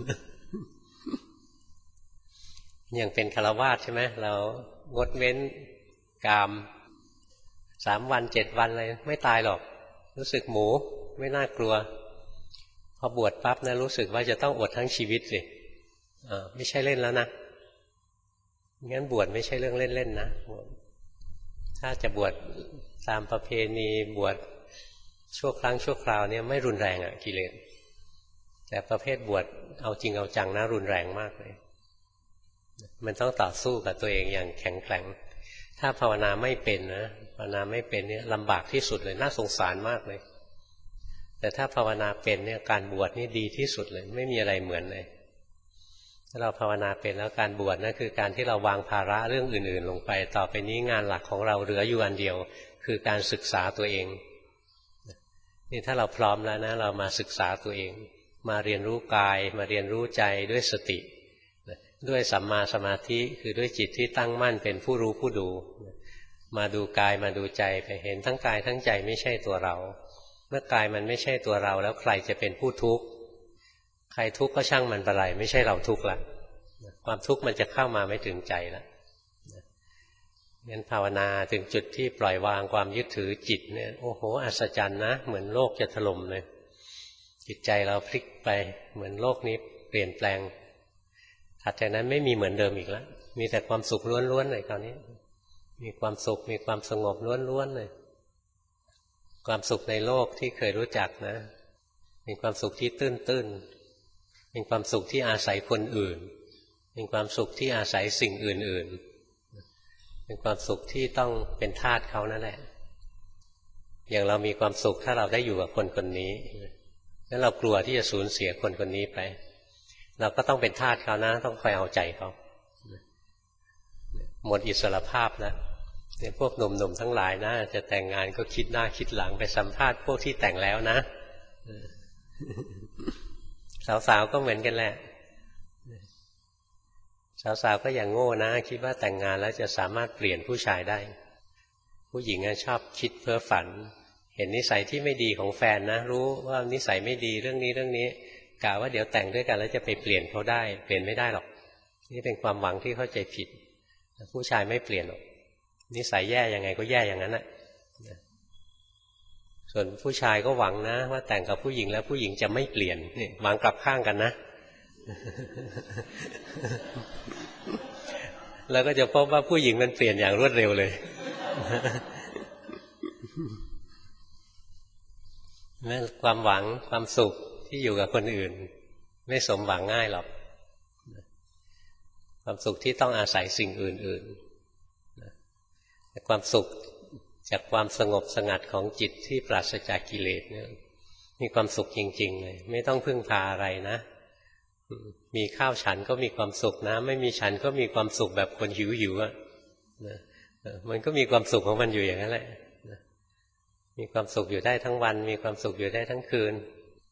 อย่างเป็นฆราวาสใช่ไหมเรางดเว้นกามสามวันเจ็ดวันอะไรไม่ตายหรอกรู้สึกหมูไม่น่ากลัวพอบวชปั๊บนะรู้สึกว่าจะต้องอดทั้งชีวิตสิอ่าไม่ใช่เล่นแล้วนะงั้นบวชไม่ใช่เรื่องเล่นๆนะถ้าจะบวชตามประเพณีบวชชั่วครั้งชั่วคราวเนี่ยไม่รุนแรงอ่ะกิเลสแต่ประเภทบวชเอาจริงเอาจังนะรุนแรงมากเลยมันต้องต่อสู้กับตัวเองอย่างแข็งแกร่งถ้าภาวนาไม่เป็นนะภาวนาไม่เป็นเนี่ยลำบากที่สุดเลยน่าสงสารมากเลยแต่ถ้าภาวนาเป็นเนี่ยการบวชนี่ดีที่สุดเลยไม่มีอะไรเหมือนเลยถ้าเราภาวนาเป็นแล้วการบวชนั่นคือการที่เราวางภาระเรื่องอื่นๆลงไปต่อไปนี้งานหลักของเราเหลืออยู่อันเดียวคือการศึกษาตัวเองนี่ถ้าเราพร้อมแล้วนะเรามาศึกษาตัวเองมาเรียนรู้กายมาเรียนรู้ใจด้วยสติด้วยสัมมาสมาธิคือด้วยจิตที่ตั้งมั่นเป็นผู้รู้ผู้ดูมาดูกายมาดูใจไปเห็นทั้งกายทั้งใจไม่ใช่ตัวเราเมื่อกายมันไม่ใช่ตัวเราแล้วใครจะเป็นผู้ทุกข์ใครทุกข์ก็ช่างมันไปเลยไม่ใช่เราทุกข์ละความทุกข์มันจะเข้ามาไม่ถึงใจละงั้นภาวนาถึงจุดที่ปล่อยวางความยึดถือจิตเนี่ยโอ้โหอัศจรรย์นะเหมือนโลกจะถล่มเลยจิตใจเราพลิกไปเหมือนโลกนี้เปลี่ยนแปลงถัดจากนั้นไม่มีเหมือนเดิมอีกแล้วมีแต่ความสุขล้วนๆเลยคราวนี้มีความสุขมีความสงบล้วนๆเลยความสุขในโลกที่เคยรู้จักนะเป็นความสุขที่ตื้นๆเป็นความสุขที่อาศัยคนอื่นเป็นความสุขที่อาศัยสิ่งอื่นๆเป็นความสุขที่ต้องเป็นทาสเขานั่นแหละอย่างเรามีความสุขถ้าเราได้อยู่กับคนคนนี้แล้วเรากลัวที่จะสูญเสียคนคนนี้ไปเราก็ต้องเป็นทาสเขานะต้องคอยเอาใจเขาหมดอิสรภาพแล้วเนี่ยพวกหนุ่มๆทั้งหลายนะจะแต่งงานก็คิดหน้าคิดหลังไปสัมภาษณ์พวกที่แต่งแล้วนะสาวๆก็เหมือนกันแหละสาวๆก็อย่างโง่นะคิดว่าแต่งงานแล้วจะสามารถเปลี่ยนผู้ชายได้ผู้หญิงชอบคิดเพ้อฝันเห็นนิสัยที่ไม่ดีของแฟนนะรู้ว่านิสัยไม่ดีเรื่องนี้เรื่องนี้กะว่าเดี๋ยวแต่งด้วยกันแล้วจะไปเปลี่ยนเขาได้เปลี่ยนไม่ได้หรอกนี่เป็นความหวังที่เข้าใจผิดผู้ชายไม่เปลี่ยนหรอกนิสัยแย่ยังไงก็แย่อย่างนั้นแหละส่วนผู้ชายก็หวังนะว่าแต่งกับผู้หญิงแล้วผู้หญิงจะไม่เปลี่ยนนี่หวังกลับข้างกันนะ แล้วก็จะพบว่าผู้หญิงมันเปลี่ยนอย่างรวดเร็วเลยนั่นความหวังความสุขที่อยู่กับคนอื่นไม่สมหวังง่ายหรอกความสุขที่ต้องอาศัยสิ่งอื่นๆแต่ความสุขจากความสงบสงัดของจิตที่ปราศจากกิเลสเนี่ยมีความสุขจริงๆเลยไม่ต้องพึ่งพาอะไรนะมีข้าวฉันก็มีความสุขนะไม่มีฉันก็มีความสุขแบบคนหิวๆอ่ะมันก็มีความสุขของมันอยู่อย่างนั้นแหละมีความสุขอยู่ได้ทั้งวันมีความสุขอยู่ได้ทั้งคืน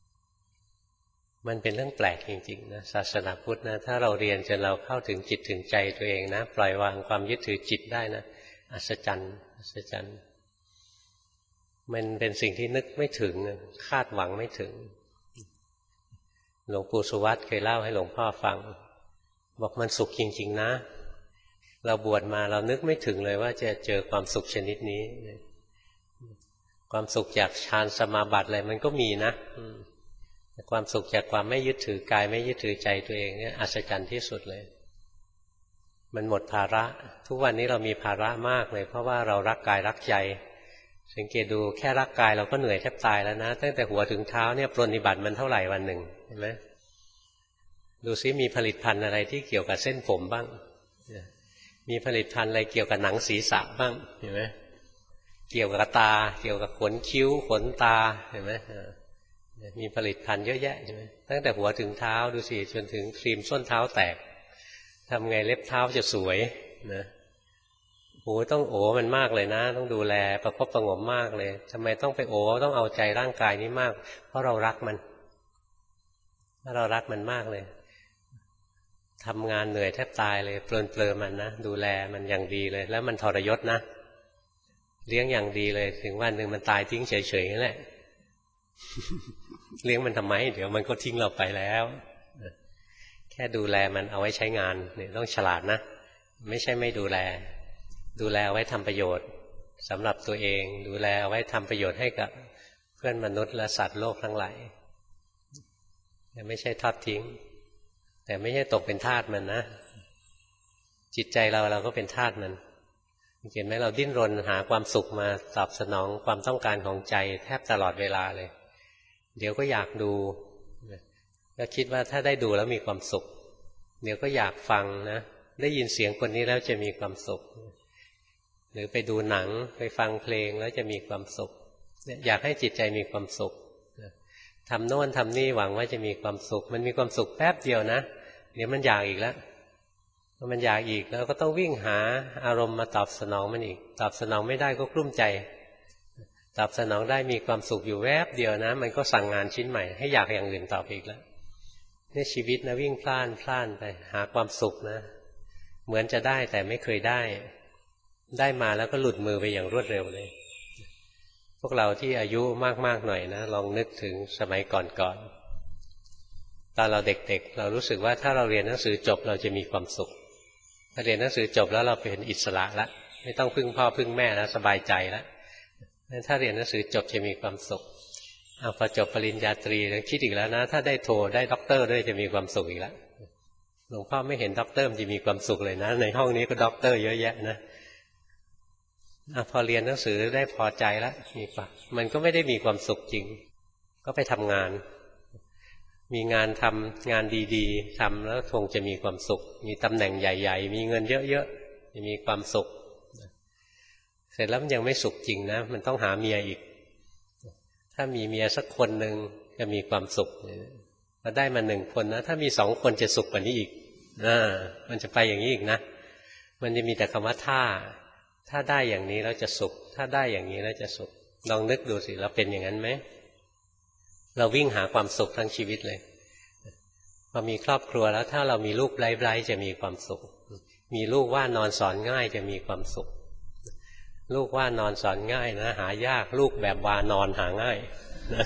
มันเป็นเรื่องแปลกจริงๆนะศาสนาพุทธนะถ้าเราเรียนจนเราเข้าถึงจิตถึงใจตัวเองนะปล่อยวางความยึดถือจิตได้นะอัศจรรย์อัศจรรย์มันเป็นสิ่งที่นึกไม่ถึงคาดหวังไม่ถึงหลวงปู่สุวัตเคยเล่าให้หลวงพ่อฟังบอกมันสุขจริงๆนะเราบวชมาเรานึกไม่ถึงเลยว่าจะเจอความสุขชนิดนี้ความสุขจากฌานสมาบัติอะไรมันก็มีนะแต่ความสุขจากความไม่ยึดถือกายไม่ยึดถือใจตัวเองเนี่ยอัศจรรย์ที่สุดเลยมันหมดภาระทุกวันนี้เรามีภาระมากเลยเพราะว่าเรารักกายรักใจสังเกตดูแค่รักกายเราก็เหนื่อยแทบตายแล้วนะตั้งแต่หัวถึงเท้าเนี่ยปรนนิบัติมันเท่าไหร่วันหนึ่งเห็นไหมดูซิมีผลิตภัณฑ์อะไรที่เกี่ยวกับเส้นผมบ้างมีผลิตภัณฑ์อะไรเกี่ยวกับหนังศีรษะบ้างเห็นไหมเกี่ยวกับตาเกี่ยวกับขนคิ้วขนตาเห็นไหมมีผลิตภัณฑ์เยอะแยะใช่ไหมตั้งแต่หัวถึงเท้าดูสิจนถึงครีมส้นเท้าแตกทำไงเล็บเท้าจะสวยนะโอ้ต้องโอ้มันมากเลยนะต้องดูแลประคบประงมมากเลยทำไมต้องไปโอ้ต้องเอาใจร่างกายนี้มากเพราะเรารักมันเพราะเรารักมันมากเลยทำงานเหนื่อยแทบตายเลยเปลินเปลือมันนะดูแลมันอย่างดีเลยแล้วมันทรยศนะเลี้ยงอย่างดีเลยถึงวันหนึ่งมันตายทิ้งเฉยๆนั่นแหละเลี้ยงมันทำไมเดี๋ยวมันก็ทิ้งเราไปแล้วแค่ดูแลมันเอาไว้ใช้งานเนี่ยต้องฉลาดนะไม่ใช่ไม่ดูแลดูแลเอาไว้ทำประโยชน์สำหรับตัวเองดูแลเอาไว้ทำประโยชน์ให้กับเพื่อนมนุษย์และสัตว์โลกทั้งหลายไม่ใช่ทอดทิ้งแต่ไม่ใช่ตกเป็นทาสมันนะจิตใจเราเราก็เป็นทาสมันเห็นไหมเราดิ้นรนหาความสุขมาตอบสนองความต้องการของใจแทบตลอดเวลาเลยเดี๋ยวก็อยากดูก็คิดว่าถ้าได้ดูแล้วมีความสุขเดี๋ยวก็อยากฟังนะได้ยินเสียงคนนี้แล้วจะมีความสุขหรือไปดูหนังไปฟังเพลงแล้วจะมีความสุขอยากให้จิตใจมีความสุขทำโน่นทำนี่หวังว่าจะมีความสุขมันมีความสุขแป๊บเดียวนะเดี๋ยวมันอยากอีกแล้วพอมันอยากอีกแล้วก็ต้องวิ่งหาอารมณ์มาตอบสนองมันอีกตอบสนองไม่ได้ก็กลุ้มใจตอบสนองได้มีความสุขอยู่แวบเดียวนะมันก็สั่งงานชิ้นใหม่ให้อยากอย่างอื่นตอบอีกแล้วนี่ชีวิตนะวิ่งพล่านพล่านไปหาความสุขนะเหมือนจะได้แต่ไม่เคยได้ได้มาแล้วก็หลุดมือไปอย่างรวดเร็วเลยพวกเราที่อายุมากๆหน่อยนะลองนึกถึงสมัยก่อนๆตอนเราเด็กๆเรารู้สึกว่าถ้าเราเรียนหนังสือจบเราจะมีความสุขถ้าเรียนหนังสือจบแล้วเราเป็นอิสระแล้วไม่ต้องพึ่งพ่อพึ่งแม่แล้วสบายใจแล้วถ้าเรียนหนังสือจบจะมีความสุขเอาพอจบปริญญาตรีแล้วคิดอีกแล้วนะถ้าได้โทได้ด็อกเตอร์ด้วยจะมีความสุขอีกแล้วหลวงพ่อไม่เห็นด็อกเตอร์จะมีความสุขเลยนะในห้องนี้ก็ด็อกเตอร์เยอะแยะนะพอเรียนหนังสือได้พอใจแล้วมีปะมันก็ไม่ได้มีความสุขจริงก็ไปทำงานมีงานทำงานดีๆทำแล้วคงจะมีความสุขมีตำแหน่งใหญ่ๆมีเงินเยอะๆจะมีความสุขเสร็จแล้วมันยังไม่สุขจริงนะมันต้องหาเมียอีกถ้ามีเมียสักคนหนึ่งจะมีความสุขพอได้มาหนึ่งคนนะถ้ามีสองคนจะสุขกว่านี้อีกอ่ามันจะไปอย่างนี้อีกนะมันจะมีแต่คำว่าถ้าถ้าได้อย่างนี้แล้วจะสุขถ้าได้อย่างนี้แล้วจะสุขลองนึกดูสิเราเป็นอย่างนั้นไหมเราวิ่งหาความสุขทั้งชีวิตเลยพอมีครอบครัวแล้วถ้าเรามีลูกไร้ๆจะมีความสุขมีลูกว่านอนสอนง่ายจะมีความสุขลูกว่านอนสอนง่ายนะหายากลูกแบบวานอนหาง่ายนะ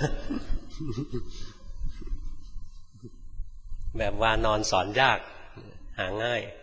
แบบวานอนสอนยากหาง่าย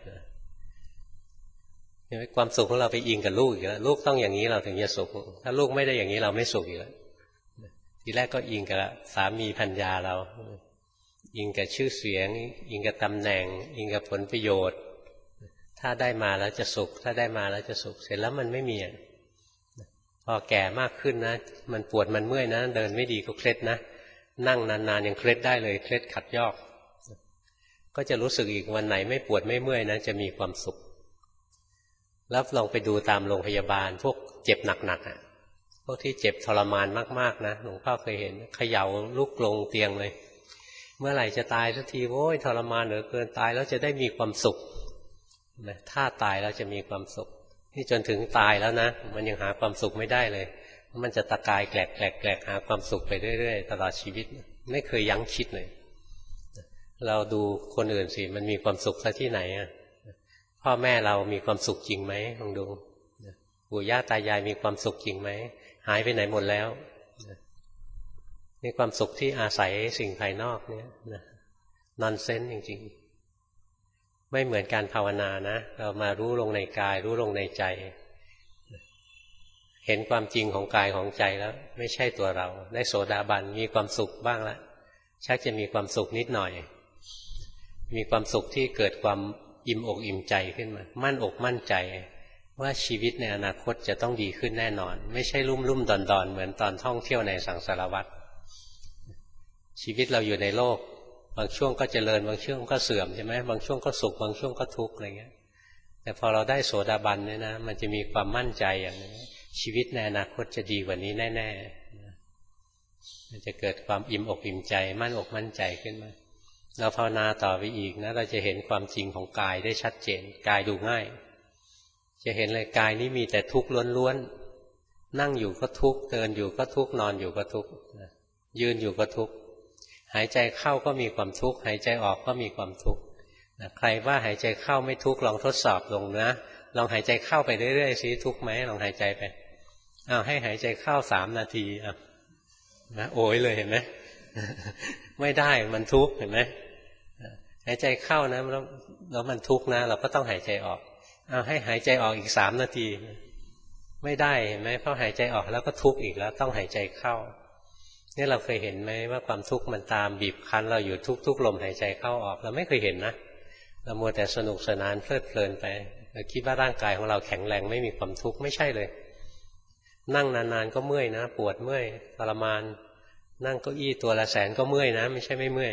ความสุขของเราไปอิงกับลูกอีกแล้วลูกต้องอย่างนี้เราถึงจะสุขถ้าลูกไม่ได้อย่างนี้เราไม่สุขอีกแล้วทีแรกก็อิงกับสามีภรรยาเราอิงกับชื่อเสียงอิงกับตำแหน่งอิงกับผลประโยชน์ถ้าได้มาแล้วจะสุขถ้าได้มาแล้วจะสุขเสร็จแล้วมันไม่มีพอแก่มากขึ้นนะมันปวดมันเมื่อยนะเดินไม่ดีก็เคล็ดนะนั่งนานๆยังเคล็ดได้เลยเคล็ดขัดยอกก็จะรู้สึกอีกวันไหนไม่ปวดไม่เมื่อยนะจะมีความสุขแล้วลองไปดูตามโรงพยาบาลพวกเจ็บหนักๆอ่ะพวกที่เจ็บทรมานมากๆนะหลวงพ่อเคยเห็นเขย่าลุกลงเตียงเลยเมื่อไหร่จะตายสักทีโว้ยทรมานเหลือเกินตายแล้วจะได้มีความสุขนะถ้าตายแล้วจะมีความสุขนี่จนถึงตายแล้วนะมันยังหาความสุขไม่ได้เลยมันจะตะกายแกลกแกลกแกลกหาความสุขไปเรื่อยๆตลอดชีวิตไม่เคยยั้งคิดเลยเราดูคนอื่นสิมันมีความสุขซะที่ไหนอ่ะพ่อแม่เรามีความสุขจริงไหมลองดูปู่ย่าตายายมีความสุขจริงไหมหายไปไหนหมดแล้วนี่ความสุขที่อาศัยสิ่งภายนอกเนี่ยนอนเซนส์จริงๆไม่เหมือนการภาวนานะเรามารู้ลงในกายรู้ลงในใจเห็นความจริงของกายของใจแล้วไม่ใช่ตัวเราได้โสดาบันมีความสุขบ้างละชักจะมีความสุขนิดหน่อยมีความสุขที่เกิดความอิ่มอกอิ่มใจขึ้นมามั่นอกมั่นใจว่าชีวิตในอนาคตจะต้องดีขึ้นแน่นอนไม่ใช่ลุ่มลุ่มดอนดอนเหมือนตอนท่องเที่ยวในสังสารวัฏชีวิตเราอยู่ในโลกบางช่วงก็เจริญบางช่วงก็เสื่อมใช่ไหมบางช่วงก็สุขบางช่วงก็ทุกข์อะไรเงี้ยแต่พอเราได้โสดาบันเนี่ยนะมันจะมีความมั่นใจอย่างนี้ชีวิตในอนาคตจะดีกว่านี้แน่ๆมันจะเกิดความอิ่มอกอิ่มใจมั่นอกมั่นใจขึ้นมาเราภาวนาต่อไปอีกนะเราจะเห็นความจริงของกายได้ชัดเจนกายดูง่ายจะเห็นเลยกายนี้มีแต่ทุกข์ล้วนๆนั่งอยู่ก็ทุกข์เดินอยู่ก็ทุกข์นอนอยู่ก็ทุกข์ยืนอยู่ก็ทุกข์หายใจเข้าก็มีความทุกข์หายใจออกก็มีความทุกข์ใครว่าหายใจเข้าไม่ทุกข์ลองทดสอบลงนะลองหายใจเข้าไปเรื่อยๆสิทุกข์ไหมลองหายใจไปอ้าวให้หายใจเข้าสามนาทีอ่ะนะโอยเลยเห็นไหมไม่ได้มันทุกข์เห็นไหมหายใจเข้านะแล้วแล้วมันทุกข์นะเราก็ต้องหายใจออกเอาให้หายใจออกอีกสามนาทีไม่ได้เห็นไหมเพราะหายใจออกแล้วก็ทุกข์อีกแล้วต้องหายใจเข้านี่เราเคยเห็นไหมว่าความทุกข์มันตามบีบคั้นเราอยู่ทุกๆลมหายใจเข้าออกเราไม่เคยเห็นนะเรามัวแต่สนุกสนานเพลิดเพลินไปเราคิดว่าร่างกายของเราแข็งแรงไม่มีความทุกข์ไม่ใช่เลยนั่งนานๆก็เมื่อยนะปวดเมื่อยทรมานนั่งเก้าอี้ตัวละแสนก็เมื่อยนะไม่ใช่ไม่เมื่อย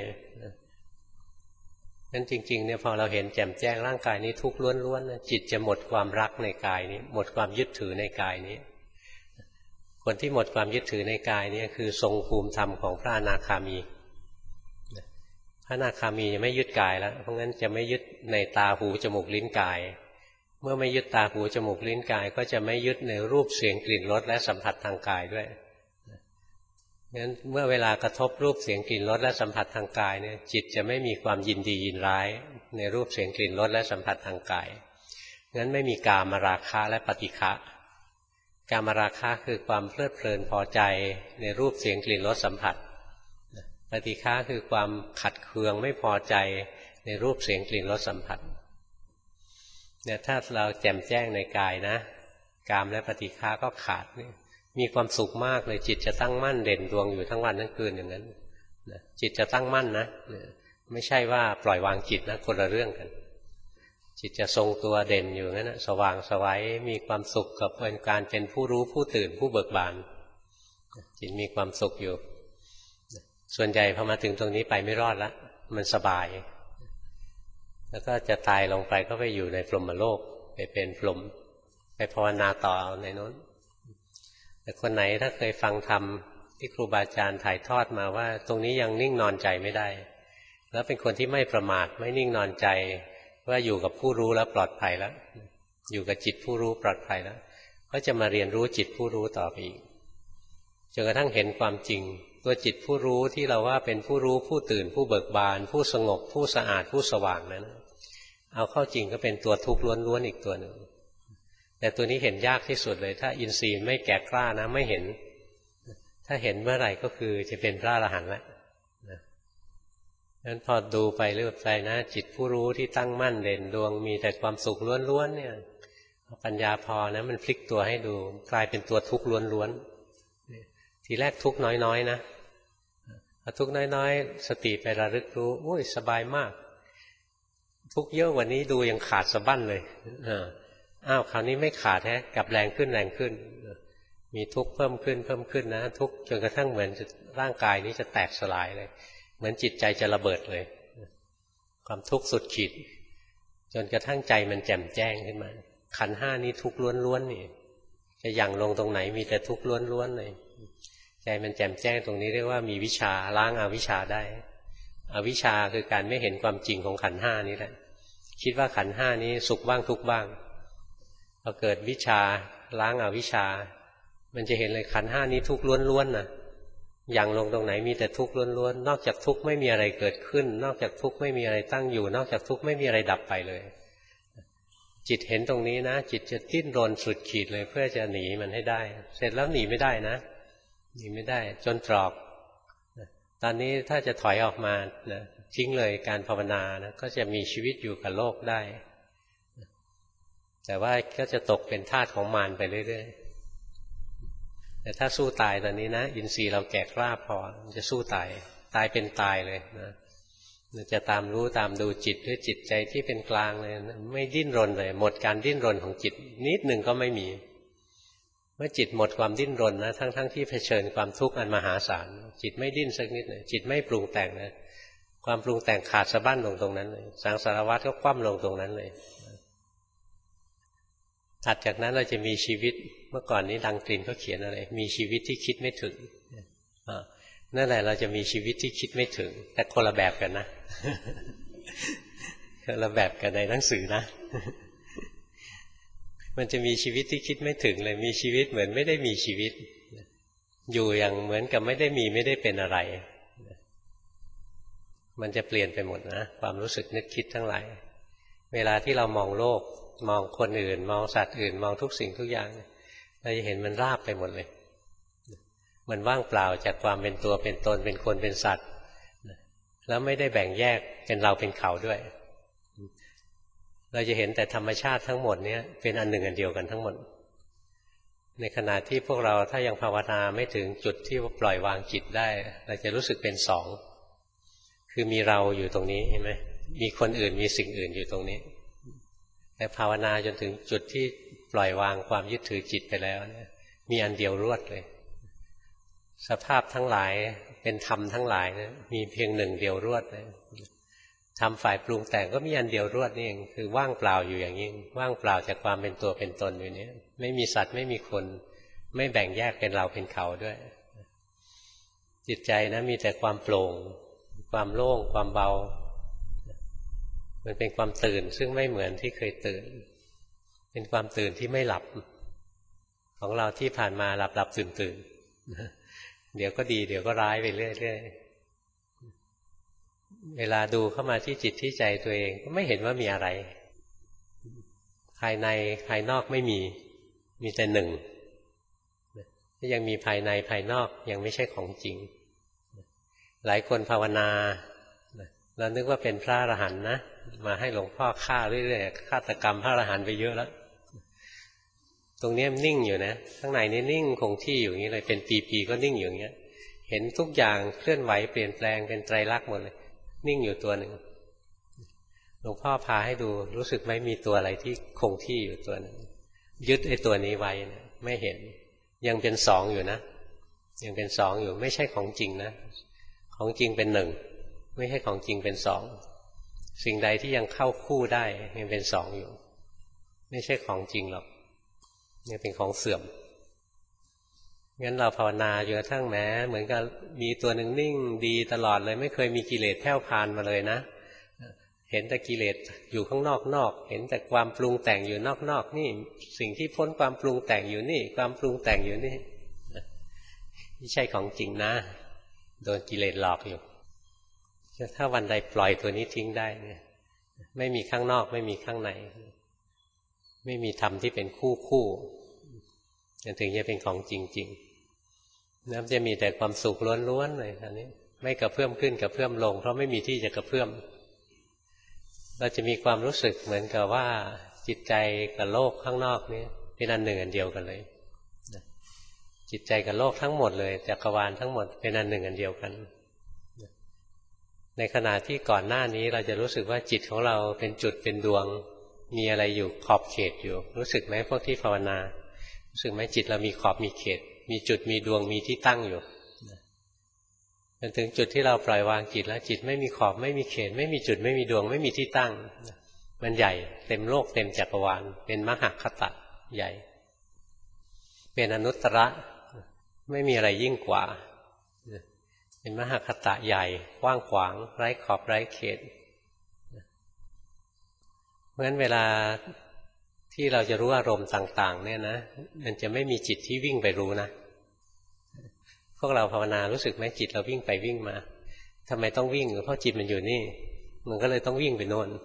งั้นจริงๆเนี่ยพอเราเห็นแจ่มแจ้งร่างกายนี้ทุกข์ล้วนๆนะจิตจะหมดความรักในกายนี้หมดความยึดถือในกายนี้คนที่หมดความยึดถือในกายนี้คือทรงภูมิธรรมของพระอนาคามีพระอนาคามีจะไม่ยึดกายแล้วเพราะงั้นจะไม่ยึดในตาหูจมูกลิ้นกายเมื่อไม่ยึดตาหูจมูกลิ้นกายก็จะไม่ยึดในรูปเสียงกลิ่นรสและสัมผัสทางกายด้วยงั้นเมื่อเวลากระทบรูปเสียงกลิ่นรสและสัมผัสทางกายเนี่ยจิตจะไม่มีความยินดียินร้ายในรูปเสียงกลิ่นรสและสัมผัสทางกายงั้นไม่มีกามราคะและปฏิฆะกามราคะคือความเพลิดเพลินพอใจในรูปเสียงกลิ่นรสสัมผัสปฏิฆะคือความขัดเคืองไม่พอใจในรูปเสียงกลิ่นรสสัมผัสเนี่ยถ้าเราแจ่มแจ้งในกายนะกามและปฏิฆะก็ขาดเนี่ยมีความสุขมากเลยจิตจะตั้งมั่นเด่นดวงอยู่ทั้งวันทั้งคืนอย่างนั้นจิตจะตั้งมั่นนะไม่ใช่ว่าปล่อยวางจิตนะคนละเรื่องกันจิตจะทรงตัวเด่นอยู่นั้นนะสว่างไสวมีความสุขกับการเป็นผู้รู้ผู้ตื่นผู้เบิกบานจิตมีความสุขอยู่ส่วนใหญ่พอมาถึงตรงนี้ไปไม่รอดละมันสบายแล้วก็จะตายลงไปก็ไปอยู่ในพรหมโลกไปเป็นพรหมไปภาวนาต่อในโน้นแต่คนไหนถ้าเคยฟังธรรมที่ครูบาอาจารย์ถ่ายทอดมาว่าตรงนี้ยังนิ่งนอนใจไม่ได้แล้วเป็นคนที่ไม่ประมาทไม่นิ่งนอนใจว่าอยู่กับผู้รู้แล้วปลอดภัยแล้วอยู่กับจิตผู้รู้ปลอดภัยแล้วก็จะมาเรียนรู้จิตผู้รู้ต่อไปอีกจนกระทั่งเห็นความจริงตัวจิตผู้รู้ที่เราว่าเป็นผู้รู้ผู้ตื่นผู้เบิกบานผู้สงบผู้สะอาดผู้สว่างนั้นเอาเข้าจริงก็เป็นตัวทุกข์ล้วนๆอีกตัวหนึ่งแต่ตัวนี้เห็นยากที่สุดเลยถ้าอินทรีย์ไม่แก่กล้านะไม่เห็นถ้าเห็นเมื่อไหร่ก็คือจะเป็นพระอรหันต์แล้วงั้นพอดูไปเรื่อยไปนะจิตผู้รู้ที่ตั้งมั่นเด่นดวงมีแต่ความสุขล้วนๆเนี่ยปัญญาพอนะมันพลิกตัวให้ดูกลายเป็นตัวทุกข์ล้วนๆทีแรกทุกข์น้อยๆนะพอทุกข์น้อยๆสติไประลึกรู้โอ้ยสบายมากทุกข์เยอะกว่านี้ดูยังขาดสะบั้นเลยอ้าวคราวนี้ไม่ขาดแฮะกลับแรงขึ้นแรงขึ้นมีทุกข์เพิ่มขึ้นเพิ่มขึ้นนะทุกข์จนกระทั่งเหมือนร่างกายนี้จะแตกสลายเลยเหมือนจิตใจจะระเบิดเลยความทุกข์สุดขีดจนกระทั่งใจมันแจ่มแจ้งขึ้นมาขันธ์ห้านี้ทุกข์ล้วนๆนี่จะหยั่งลงตรงไหนมีแต่ทุกข์ล้วนๆเลยใจมันแจ่มแจ้งตรงนี้เรียกว่ามีวิชาล้างอวิชชาได้อวิชชาคือการไม่เห็นความจริงของขันธ์ห้านี้แหละคิดว่าขันธ์ห้านี้สุขบ้างทุกข์บ้างพอเกิดวิชาล้างอวิชชามันจะเห็นเลยขันธ์ห้านี้ทุกข์ล้วนๆนะอย่างลงตรงไหนมีแต่ทุกข์ล้วนๆนอกจากทุกข์ไม่มีอะไรเกิดขึ้นนอกจากทุกข์ไม่มีอะไรตั้งอยู่นอกจากทุกข์ไม่มีอะไรดับไปเลยจิตเห็นตรงนี้นะจิตจะดิ้นรนสุดขีดเลยเพื่อจะหนีมันให้ได้เสร็จแล้วหนีไม่ได้นะหนีไม่ได้จนตรอกตอนนี้ถ้าจะถอยออกมานะทิ้งเลยการภาวนานะก็จะมีชีวิตอยู่กับโลกได้แต่ว่าก็จะตกเป็นทาสของมารไปเรื่อยๆแต่ถ้าสู้ตายตอนนี้นะอินทรีย์เราแก่กล้าพอจะสู้ตายตายเป็นตายเลยนะจะตามรู้ตามดูจิตด้วยจิตใจที่เป็นกลางเลยไม่ดิ้นรนเลยหมดการดิ้นรนของจิตนิดหนึ่งก็ไม่มีเมื่อจิตหมดความดิ้นรนนะทั้งๆ ท, ที่เผชิญความทุกข์อันมหาศาลจิตไม่ดิ้นสักนิดเลยจิตไม่ปรุงแต่งนะความปรุงแต่งขาดสะบั้นลงตรงนั้นเลยสังสารวัฏก็คว่ำลงตรงนั้นเลยถัดจากนั้นเราจะมีชีวิตเมื่อก่อนนี้ดังกลิ่นเขาเขียนอะไรมีชีวิตที่คิดไม่ถึงนั่นแหละเราจะมีชีวิตที่คิดไม่ถึงแต่คนละแบบกันนะคนละแบบกันในหนังสือนะมันจะมีชีวิตที่คิดไม่ถึงเลยมีชีวิตเหมือนไม่ได้มีชีวิตอยู่อย่างเหมือนกับไม่ได้มีไม่ได้เป็นอะไรมันจะเปลี่ยนไปหมดนะความรู้สึกนึกคิดทั้งหลายเวลาที่เรามองโลกมองคนอื่นมองสัตว์อื่นมองทุกสิ่งทุกอย่างเราจะเห็นมันราบไปหมดเลยมันว่างเปล่าจากความเป็นตัวเป็นตนเป็นคนเป็นสัตว์แล้วไม่ได้แบ่งแยกเป็นเราเป็นเขาด้วยเราจะเห็นแต่ธรรมชาติทั้งหมดนี้เป็นอันหนึ่งอันเดียวกันทั้งหมดในขณะที่พวกเราถ้ายังภาวนาไม่ถึงจุดที่ปล่อยวางจิตได้เราจะรู้สึกเป็นสองคือมีเราอยู่ตรงนี้เห็นไหมมีคนอื่นมีสิ่งอื่นอยู่ตรงนี้แต่ภาวนาจนถึงจุดที่ปล่อยวางความยึดถือจิตไปแล้วเนี่ยมีอันเดียวรวดเลยสภาพทั้งหลายเป็นธรรมทั้งหลายนะมีเพียงหนึ่งเดียวรวดเลยธรรมฝ่ายปรุงแต่งก็มีอันเดียวรวดนี่เองคือว่างเปล่าอยู่อย่างนี้ว่างเปล่าจากความเป็นตัวเป็นตนอยู่นี้ไม่มีสัตว์ไม่มีคนไม่แบ่งแยกเป็นเราเป็นเขาด้วยจิตใจนะมีแต่ความโปร่งความโล่งความเบามันเป็นความตื่นซึ่งไม่เหมือนที่เคยตื่นเป็นความตื่นที่ไม่หลับของเราที่ผ่านมาหลับหลับตื่นตื่นเดี๋ยวก็ดีเดี๋ยวก็ร้ายไปเรื่อยๆเวลาดูเข้ามาที่จิตที่ใจตัวเองก็ไม่เห็นว่ามีอะไรภายในภายนอกไม่มีมีแต่หนึ่งถ้ายังมีภายในภายนอกยังไม่ใช่ของจริงหลายคนภาวนาแล้วนึกว่าเป็นพระอรหันต์นะมาให้หลวงพ่อฆ่าเรื่อยๆฆาตกรรมพระอรหันต์ไปเยอะแล้วตรงนี้นิ่งอยู่นะข้างในนี่นิ่งคงที่อยู่อย่างนี้เลยเป็นปีๆก็นิ่งอยู่อย่างเงี้ยเห็นทุกอย่างเคลื่อนไหวเปลี่ยนแปลงเป็นไตรลักษณ์หมดเลยนิ่งอยู่ตัวหนึ่งหลวงพ่อพาให้ดูรู้สึกไหมมีตัวอะไรที่คงที่อยู่ตัวหนึ่งยึดไอ้ตัวนี้ไว้นะไม่เห็นยังเป็นสองอยู่นะยังเป็นสองอยู่ไม่ใช่ของจริงนะของจริงเป็นหนึ่งไม่ใช่ของจริงเป็นสองสิ่งใดที่ยังเข้าคู่ได้ยังเป็นสองอยู่ไม่ใช่ของจริงหรอกนี่เป็นของเสื่อมงั้นเราภาวนาจนกระทั่งแม้เหมือนกับมีตัวหนึ่งนิ่งดีตลอดเลยไม่เคยมีกิเลสแผ่วพานมาเลยนะเห็นแต่กิเลสอยู่ข้างนอกนอกเห็นแต่ความปรุงแต่งอยู่นอกนอกนี่สิ่งที่พ้นความปรุงแต่งอยู่นี่ความปรุงแต่งอยู่นี่ไม่ใช่ของจริงนะโดนกิเลสหลอกอยู่ถ้าวันใดปล่อยตัวนี้ทิ้งได้เนี่ยไม่มีข้างนอกไม่มีข้างในไม่มีธรรมที่เป็นคู่คู่จนถึงจะเป็นของจริงๆนั่นจะมีแต่ความสุขล้วนๆเลยอันนี้ไม่กระเพื่อมขึ้นกระเพื่อมลงเพราะไม่มีที่จะกระเพื่อมเราจะมีความรู้สึกเหมือนกับว่าจิตใจกับโลกข้างนอกนี้เป็นอันหนึ่งอันเดียวกันเลยจิตใจกับโลกทั้งหมดเลยจักรวาลทั้งหมดเป็นอันหนึ่งอันเดียวกันในขณะที่ก่อนหน้านี้เราจะรู้สึกว่าจิตของเราเป็นจุดเป็นดวงมีอะไรอยู่ขอบเขตอยู่รู้สึกไหมพวกที่ภาวนารู้สึกไหมจิตเรามีขอบมีเขตมีจุดมีดวงมีที่ตั้งอยู่จนถึงจุดที่เราปล่อยวางจิตแล้วจิตไม่มีขอบไม่มีเขตไม่มีจุดไม่มีดวงไม่มีที่ตั้งมันใหญ่เต็มโลกเต็มจักรวาลเป็นมหคตะใหญ่เป็นอนุตตรไม่มีอะไรยิ่งกว่าเป็นมหคตะใหญ่กว้างขวางไร้ขอบไร้เขตเพราะฉะนั้นเวลาที่เราจะรู้อารมณ์ต่างๆเนี่ยนะมันจะไม่มีจิตที่วิ่งไปรู้นะพวกเราภาวนารู้สึกไหมจิตเราวิ่งไปวิ่งมาทำไมต้องวิ่งเพราะจิตมันอยู่นี่มันก็เลยต้องวิ่งไปโน่น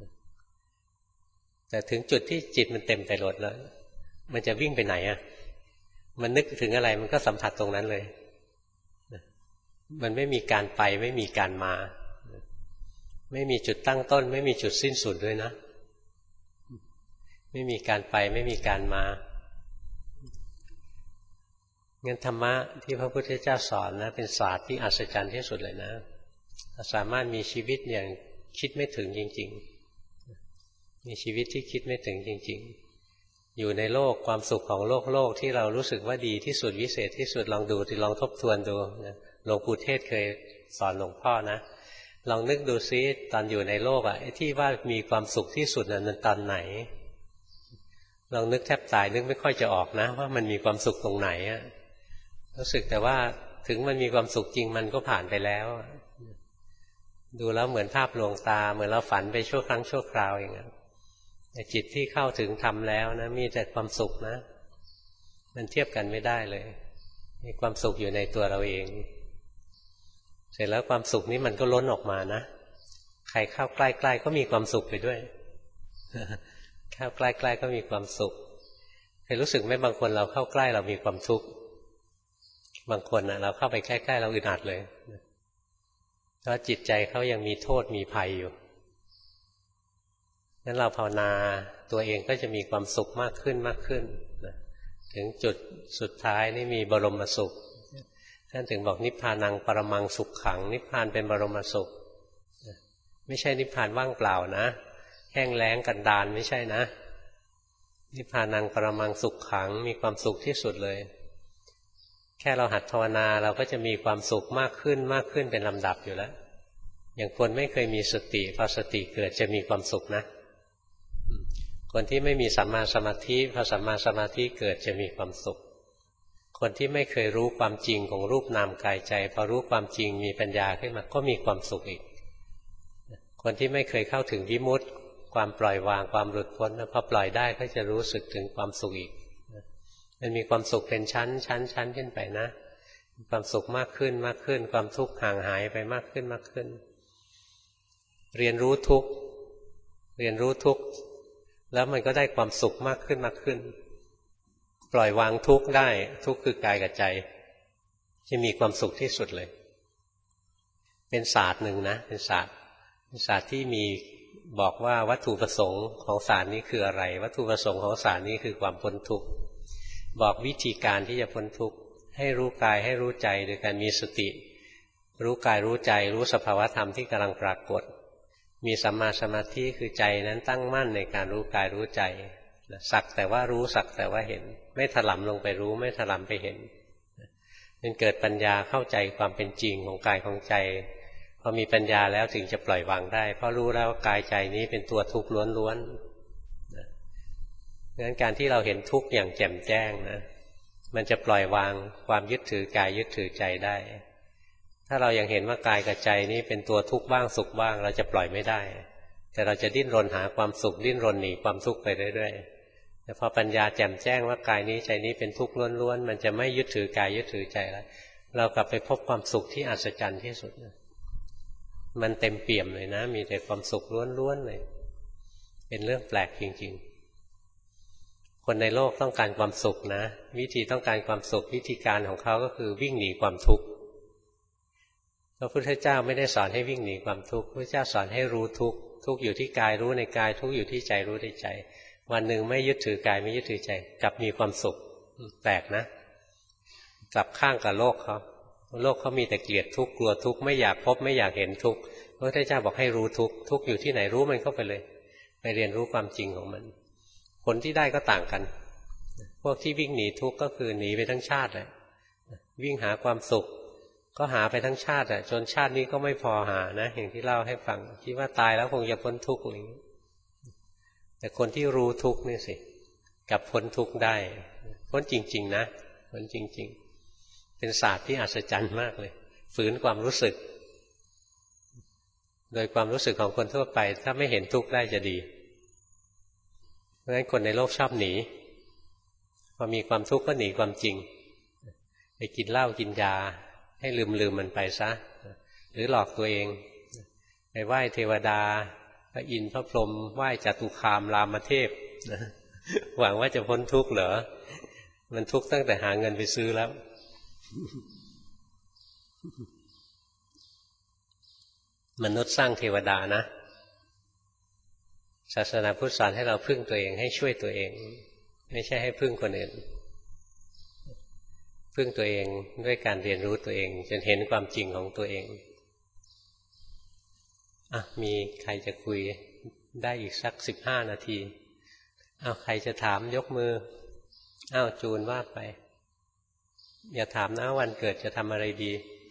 แต่ถึงจุดที่จิตมันเต็มไปหมดแล้วมันจะวิ่งไปไหนอ่ะมันนึกถึงอะไรมันก็สัมผัสตรงนั้นเลยมันไม่มีการไปไม่มีการมาไม่มีจุดตั้งต้นไม่มีจุดสิ้นสุดด้วยนะไม่มีการไปไม่มีการมางั้นธรรมะที่พระพุทธเจ้าสอนนะเป็นศาสตร์ที่อัศจรรย์ที่สุดเลยนะสามารถมีชีวิตอย่างคิดไม่ถึงจริงๆมีชีวิตที่คิดไม่ถึงจริงๆอยู่ในโลกความสุขของโลกโลกที่เรารู้สึกว่าดีที่สุดวิเศษที่สุดลองดูที่ลองทบทวนดูหลวงปู่เทศเคยสอนหลวงพ่อนะลองนึกดูซิตอนอยู่ในโลกอ่ะไอ้ที่ว่ามีความสุขที่สุดนั้นตอนไหนลองนึกแทบตายนึกไม่ค่อยจะออกนะว่ามันมีความสุขตรงไหนอ่ะรู้สึกแต่ว่าถึงมันมีความสุขจริงมันก็ผ่านไปแล้วดูแล้วเหมือนภาพลวงตาเหมือนเราฝันไปชั่วครั้งชั่วคราวอย่างนั้นแต่จิตที่เข้าถึงธรรมแล้วนะมีแต่ความสุขนะมันเทียบกันไม่ได้เลยมีความสุขอยู่ในตัวเราเองเสร็จแล้วความสุขนี้มันก็ล้นออกมานะใครเข้าใกล้ๆก็มีความสุขไปด้วยเข้าใกล้ๆก็มีความสุขเคยรู้สึกไหมบางคนเราเข้าใกล้เรามีความทุกข์บางคนนะเราเข้าไปใกล้ๆเราอึดอัดเลยเพราะจิตใจเขายังมีโทษมีภัยอยู่นั้นเราภาวนาตัวเองก็จะมีความสุขมากขึ้นมากขึ้นถึงจุดสุดท้ายนี่มีบรมสุขท่านถึงบอกนิพพานังปรมังสุขขังนิพพานเป็นบรมสุขไม่ใช่นิพพานว่างเปล่านะแห้งแล้งกันดารไม่ใช่นะนิพพานังปรมังสุขขังมีความสุขที่สุดเลยแค่เราหัดภาวนาเราก็จะมีความสุขมากขึ้นมากขึ้นเป็นลำดับอยู่แล้วอย่างคนไม่เคยมีสติพอสติเกิดจะมีความสุขนะคนที่ไม่มีสัมมาสมาธิพอสัมมาสมาธิเกิดจะมีความสุขคนที่ไม่เคยรู้ความจริงของรูปนามกายใจพอรู้ความจริงมีปัญญาขึ้นมาก็มีความสุขอีกคนที่ไม่เคยเข้าถึงวิมุตติความปล่อยวางความหลุดพ้นพอปล่อยได้ก็จะรู้สึกถึงความสุขอีกมันมีความสุขเป็นชั้นชั้นชั้นขึ้นไปนะความสุขมากขึ้นมากขึ้นความทุกข์ห่างหายไปมากขึ้นมากขึ้นเรียนรู้ทุกข์เรียนรู้ทุกข์แล้วมันก็ได้ความสุขมากขึ้นมากขึ้นปล่อยวางทุกข์ได้ทุกข์คือกายกับใจจะมีความสุขที่สุดเลยเป็นศาสตร์หนึ่งนะเป็นศาสตร์เป็นศาสตร์ที่มีบอกว่าวัตถุประสงค์ของศาสตร์นี้คืออะไรวัตถุประสงค์ของศาสตร์นี้คือความพ้นทุกข์บอกวิธีการที่จะพ้นทุกข์ให้รู้กายให้รู้ใจโดยการมีสติรู้กายรู้ใจรู้สภาวธรรมที่กำลังปรากฏมีสัมมาสมาธิคือใจนั้นตั้งมั่นในการรู้กายรู้ใจสักแต่ว่ารู้สักแต่ว่าเห็นไม่ถลำลงไปรู้ไม่ถลำไปเห็นมันเกิดปัญญาเข้าใจความเป็นจริงของกายของใจพอมีปัญญาแล้วถึงจะปล่อยวางได้เพราะรู้แล้วว่ากายใจนี้เป็นตัวทุกข์ล้วนๆงั้นการที่เราเห็นทุกข์อย่างแจ่มแจ้งนะมันจะปล่อยวางความยึดถือกายยึดถือใจได้ถ้าเรายังเห็นว่ากายกับใจนี้เป็นตัวทุกข์บ้างสุขบ้างเราจะปล่อยไม่ได้แต่เราจะดิ้นรนหาความสุขดิ้นรนหนีความทุกข์ไปเรื่อยๆแต่พอปัญญาแจ่มแจ้งว่ากายนี้ใจนี้เป็นทุกข์ล้วนๆมันจะไม่ยึดถือกายยึดถือใจแล้วเรากลับไปพบความสุขที่อัศจรรย์ที่สุดมันเต็มเปี่ยมเลยนะมีแต่ความสุขล้วนๆเลยเป็นเรื่องแปลกจริงๆคนในโลกต้องการความสุขนะวิธีต้องการความสุขวิธีการของเขาก็คือวิ่งหนีความทุกข์พระพุทธเจ้าไม่ได้สอนให้วิ่งหนีความทุกข์พระเจ้าสอนให้รู้ทุกข์ทุกข์อยู่ที่กายรู้ในกายทุกข์อยู่ที่ใจรู้ในใจวันหนึ่งไม่ยึดถือกายไม่ยึดถือใจกลับมีความสุขแปลกนะกลับข้างกับโลกเขาโลกเขามีแต่เกลียดทุกข์กลัวทุกข์ไม่อยากพบไม่อยากเห็นทุกข์พระพุทธเจ้าบอกให้รู้ทุกข์ทุกข์อยู่ที่ไหนรู้มันเข้าไปเลยไปเรียนรู้ความจริงของมันผลที่ได้ก็ต่างกันพวกที่วิ่งหนีทุกข์ก็คือหนีไปทั้งชาติเลยวิ่งหาความสุขก็หาไปทั้งชาติอ่ะจนชาตินี้ก็ไม่พอหานะอย่างที่เล่าให้ฟังคิดว่าตายแล้วคงจะพ้นทุกข์อะไรอย่างนี้แต่คนที่รู้ทุกข์นี่สิกลับพ้นทุกข์ได้พ้นจริงๆนะพ้นจริงๆเป็นศาสตร์ที่อัศจรรย์มากเลยฝืนความรู้สึกโดยความรู้สึกของคนทั่วไปถ้าไม่เห็นทุกข์ได้จะดีเพราะฉะนั้นคนในโลกชอบหนีพอมีความทุกข์ก็หนีความจริงไปกินเหล้ากินยาให้ลืมลืมมันไปซะหรือหลอกตัวเองไปไหว้เทวดาพระอินทร์พระพรหมไหว้จตุคามรามเทพหวังว่าจะพ้นทุกข์เหรอมันทุกข์ตั้งแต่หาเงินไปซื้อแล้วมนุษย์สร้างเทวดานะศาสนาพุทธสอนให้เราพึ่งตัวเองให้ช่วยตัวเองไม่ใช่ให้พึ่งคนอื่นพึ่งตัวเองด้วยการเรียนรู้ตัวเองจนเห็นความจริงของตัวเองอ่ะมีใครจะคุยได้อีกสักสิบห้านาทีอ้าวใครจะถามยกมืออ้าวจูนว่าไปอย่าถามนะวันเกิดจะทำอะไรดี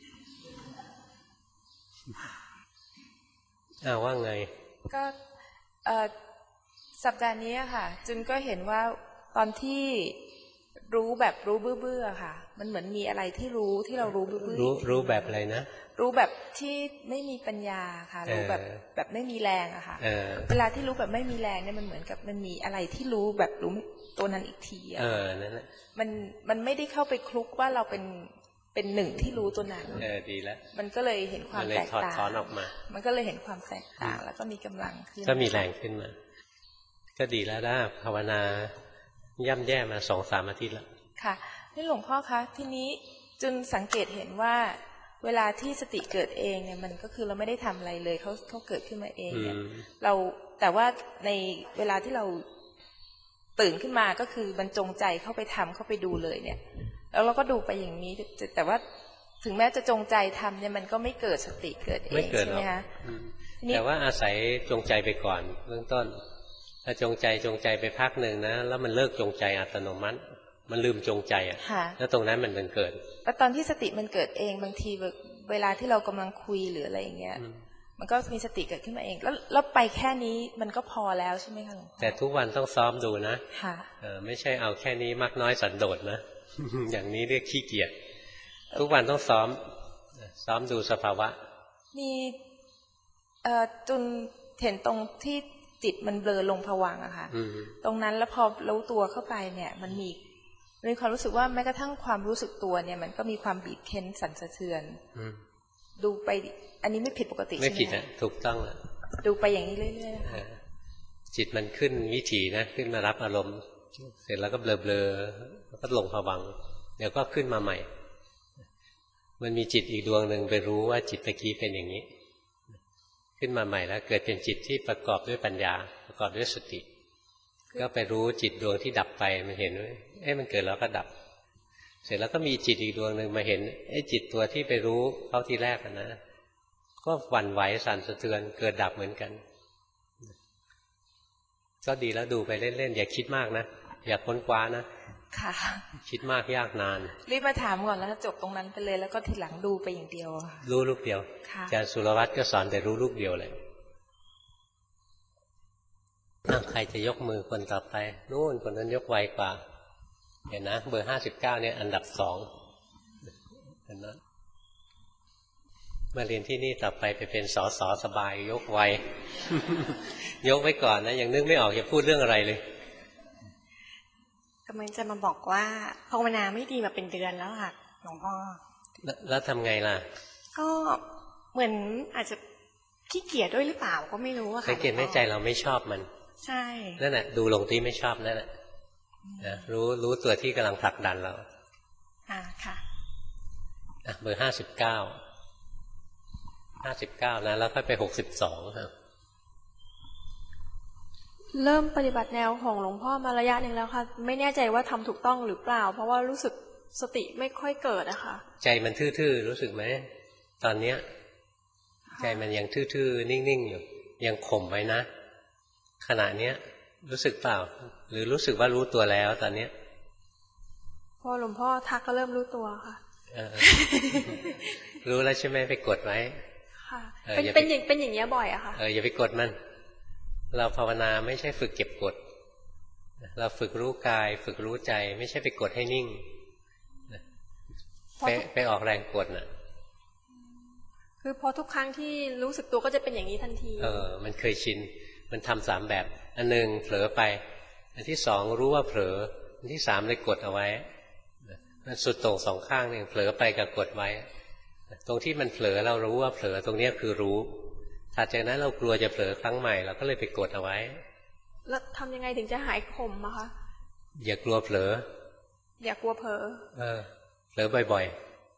อ้าวว่าไงก็สัปดาห์นี้ค่ะจุนก็เห็นว่าตอนที่รู้แบบรู้เบื่อๆค่ะมันเหมือนมีอะไรที่รู้ที่เรารู้เบื่อรู้รู้แบบอะไรนะรู้แบบที่ไม่มีปัญญาค่ะรู้แบบแบบไม่มีแรงอะค่ะเวลาที่รู้แบบไม่มีแรงเนี่ยมันเหมือนกับมันมีอะไรที่รู้แบบรู้ตัวนั้นอีกทีอะนั่นแหละมันมันไม่ได้เข้าไปคลุกว่าเราเป็นเป็นหนึ่งที่รู้ตัวนั้นเออดีแล้วมันก็เลยเห็นความแตกต่างถอนออกมามันก็เลยเห็นความแตกต่างแล้วก็มีกำลังขึ้นก็มีแรงขึ้นมาก็ดีแล้วนะภาวนาย่ำแย่มาสองสามอาทิตย์แล้วค่ะนี่หลวงพ่อคะทีนี้จนสังเกตเห็นว่าเวลาที่สติเกิดเองเนี่ยมันก็คือเราไม่ได้ทำอะไรเลยเขาเขาเกิดขึ้นมาเองเนี่ยเราแต่ว่าในเวลาที่เราตื่นขึ้นมาก็คือมันจงใจเข้าไปทำเข้าไปดูเลยเนี่ยแล้วเราก็ดูไปอย่างนี้แต่ว่าถึงแม้จะจงใจทำเนี่ยมันก็ไม่เกิดสติเกิดเองใช่ไหมคะแต่ว่าอาศัยจงใจไปก่อนเบื้องต้นถ้าจงใจจงใจไปพักหนึ่งนะแล้วมันเลิกจงใจอัตโนมัติมันลืมจงใจอ่ะแล้วตรงนั้นมันเป็นเกิดแล้วตอนที่สติมันเกิดเองบางทีเวลาที่เรากำลังคุยหรืออะไรอย่างเงี้ยมันก็มีสติเกิดขึ้นมาเองแล้วแล้วไปแค่นี้มันก็พอแล้วใช่ไหมคะหลวงพ่อแต่ทุกวันต้องซ้อมดูนะค่ะเออไม่ใช่เอาแค่นี้มากน้อยสันโดษนะ อย่างนี้เรียกขี้เกียจทุกวันต้องซ้อมซ้อมดูสภาวะมีเอ่อจุนเห็นตรงที่จิตมันเบลอลงผวังค์อะค่ะตรงนั้นแล้วพอรู้ตัวเข้าไปเนี่ยมันมีมีความรู้สึกว่าแม้กระทั่งความรู้สึกตัวเนี่ยมันก็มีความบีบเค้นสั่นสะเทือนดูไปอันนี้ไม่ผิดปกติใช่ไหมไม่ผิดอ่ะถูกต้องอ่ะดูไปอย่างนี้เรื่อยๆจิตมันขึ้นวิถีนะขึ้นมารับอารมณ์เสร็จแล้วก็เบลอๆแล้วก็ลงผวังค์เดี๋ยวก็ขึ้นมาใหม่มันมีจิตอีกดวงหนึ่งไปรู้ว่าจิตตะกี้เป็นอย่างนี้ขึ้นมาใหม่แล้วเกิดเป็นจิตที่ประกอบด้วยปัญญาประกอบด้วยสติก็ไปรู้จิตดวงที่ดับไปมันเห็นว่าเอ๊ะมันเกิดแล้วก็ดับเสร็จแล้วก็มีจิตอีกดวงหนึ่งมาเห็นไอ้จิตตัวที่ไปรู้เขาทีแรกนะก็หวั่นไหวสั่นสะเทือนเกิดดับเหมือนกันก็ดีแล้วดูไปเล่นๆอย่าคิดมากนะอย่าค้นคว้านะค่ะคิดมากยากนานรีบมาถามก่อนแล้วจบตรงนั้นไปเลยแล้วก็ทีหลังดูไปอย่างเดียวรู้ลูกเดียวอาจารย์สุรวัตรก็สอนแต่รู้ลูกเดียวเลยใครจะยกมือคนต่อไปนู่นคนนั้นยกไวกว่าเห็นนะเบอร์ห้าสิบเก้าเนี่ยอันดับสองเห็นนะมาเรียนที่นี่ต่อไปไปเป็นสอสอสบายยกไวยกไว้ก่อนนะยังนึกไม่ออกจะพูดเรื่องอะไรเลยกำลังจะมาบอกว่าภาวนาไม่ดีมาเป็นเดือนแล้วค่ะหลวงพ่อแล้วทำไงล่ะก็เหมือนอาจจะขี้เกียจด้วยหรือเปล่าก็ไม่รู้อะค่ะสังเกตในใจเราไม่ชอบมันใช่นั่นแหละดูลงที่ไม่ชอบนั่นแหละนะรู้รู้ตัวที่กำลังผลักดันเราอ่าค่ะอ่ะเบอร์ห้าสิบเก้าห้าสิบเก้านะแล้วค่อยไปหกสิบสองครับเริ่มปฏิบัติแนวของหลวงพ่อมาระยะหนึ่งแล้วค่ะไม่แน่ใจว่าทำถูกต้องหรือเปล่าเพราะว่ารู้สึกสติไม่ค่อยเกิดนะคะใจมันทื่อๆรู้สึกไหมตอนเนี้ยใจมันยังทื่อๆนิ่งๆอยู่ยังข่มไว้นะขณะเนี้ยรู้สึกเปล่าหรือรู้สึกว่ารู้ตัวแล้วตอนเนี้ยพอหลวงพ่อทักก็เริ่มรู้ตัวค่ะรู้แล้วใช่ไหมไปกดไว้ค่ะเป็นเป็นอย่างเป็นอย่างเงี้ยบ่อยอะค่ะเอออย่าไปกดมันเราภาวนาไม่ใช่ฝึกเก็บกดเราฝึกรู้กายฝึกรู้ใจไม่ใช่ไปกดให้นิ่งไปไปออกแรงกดน่ะคือพอทุกครั้งที่รู้สึกตัวก็จะเป็นอย่างนี้ทันทีเออมันเคยชินมันทำสามแบบอันหนึ่งเผลอไปอันที่สองรู้ว่าเผลออันที่สามเลยกดเอาไว้มันสุดโต่งสองข้างเนี่ยเผลอไปกับกดไว้ตรงที่มันเผลอเรารู้ว่าเผลอตรงนี้คือรู้ถัดจากนั้นเรากลัวจะเผลอครั้งใหม่เราก็เลยไปกดเอาไว้แล้วทำยังไงถึงจะหายขมอะคะอย่ากลัวเผลออย่ากลัวเผลอเออเผลอบ่อย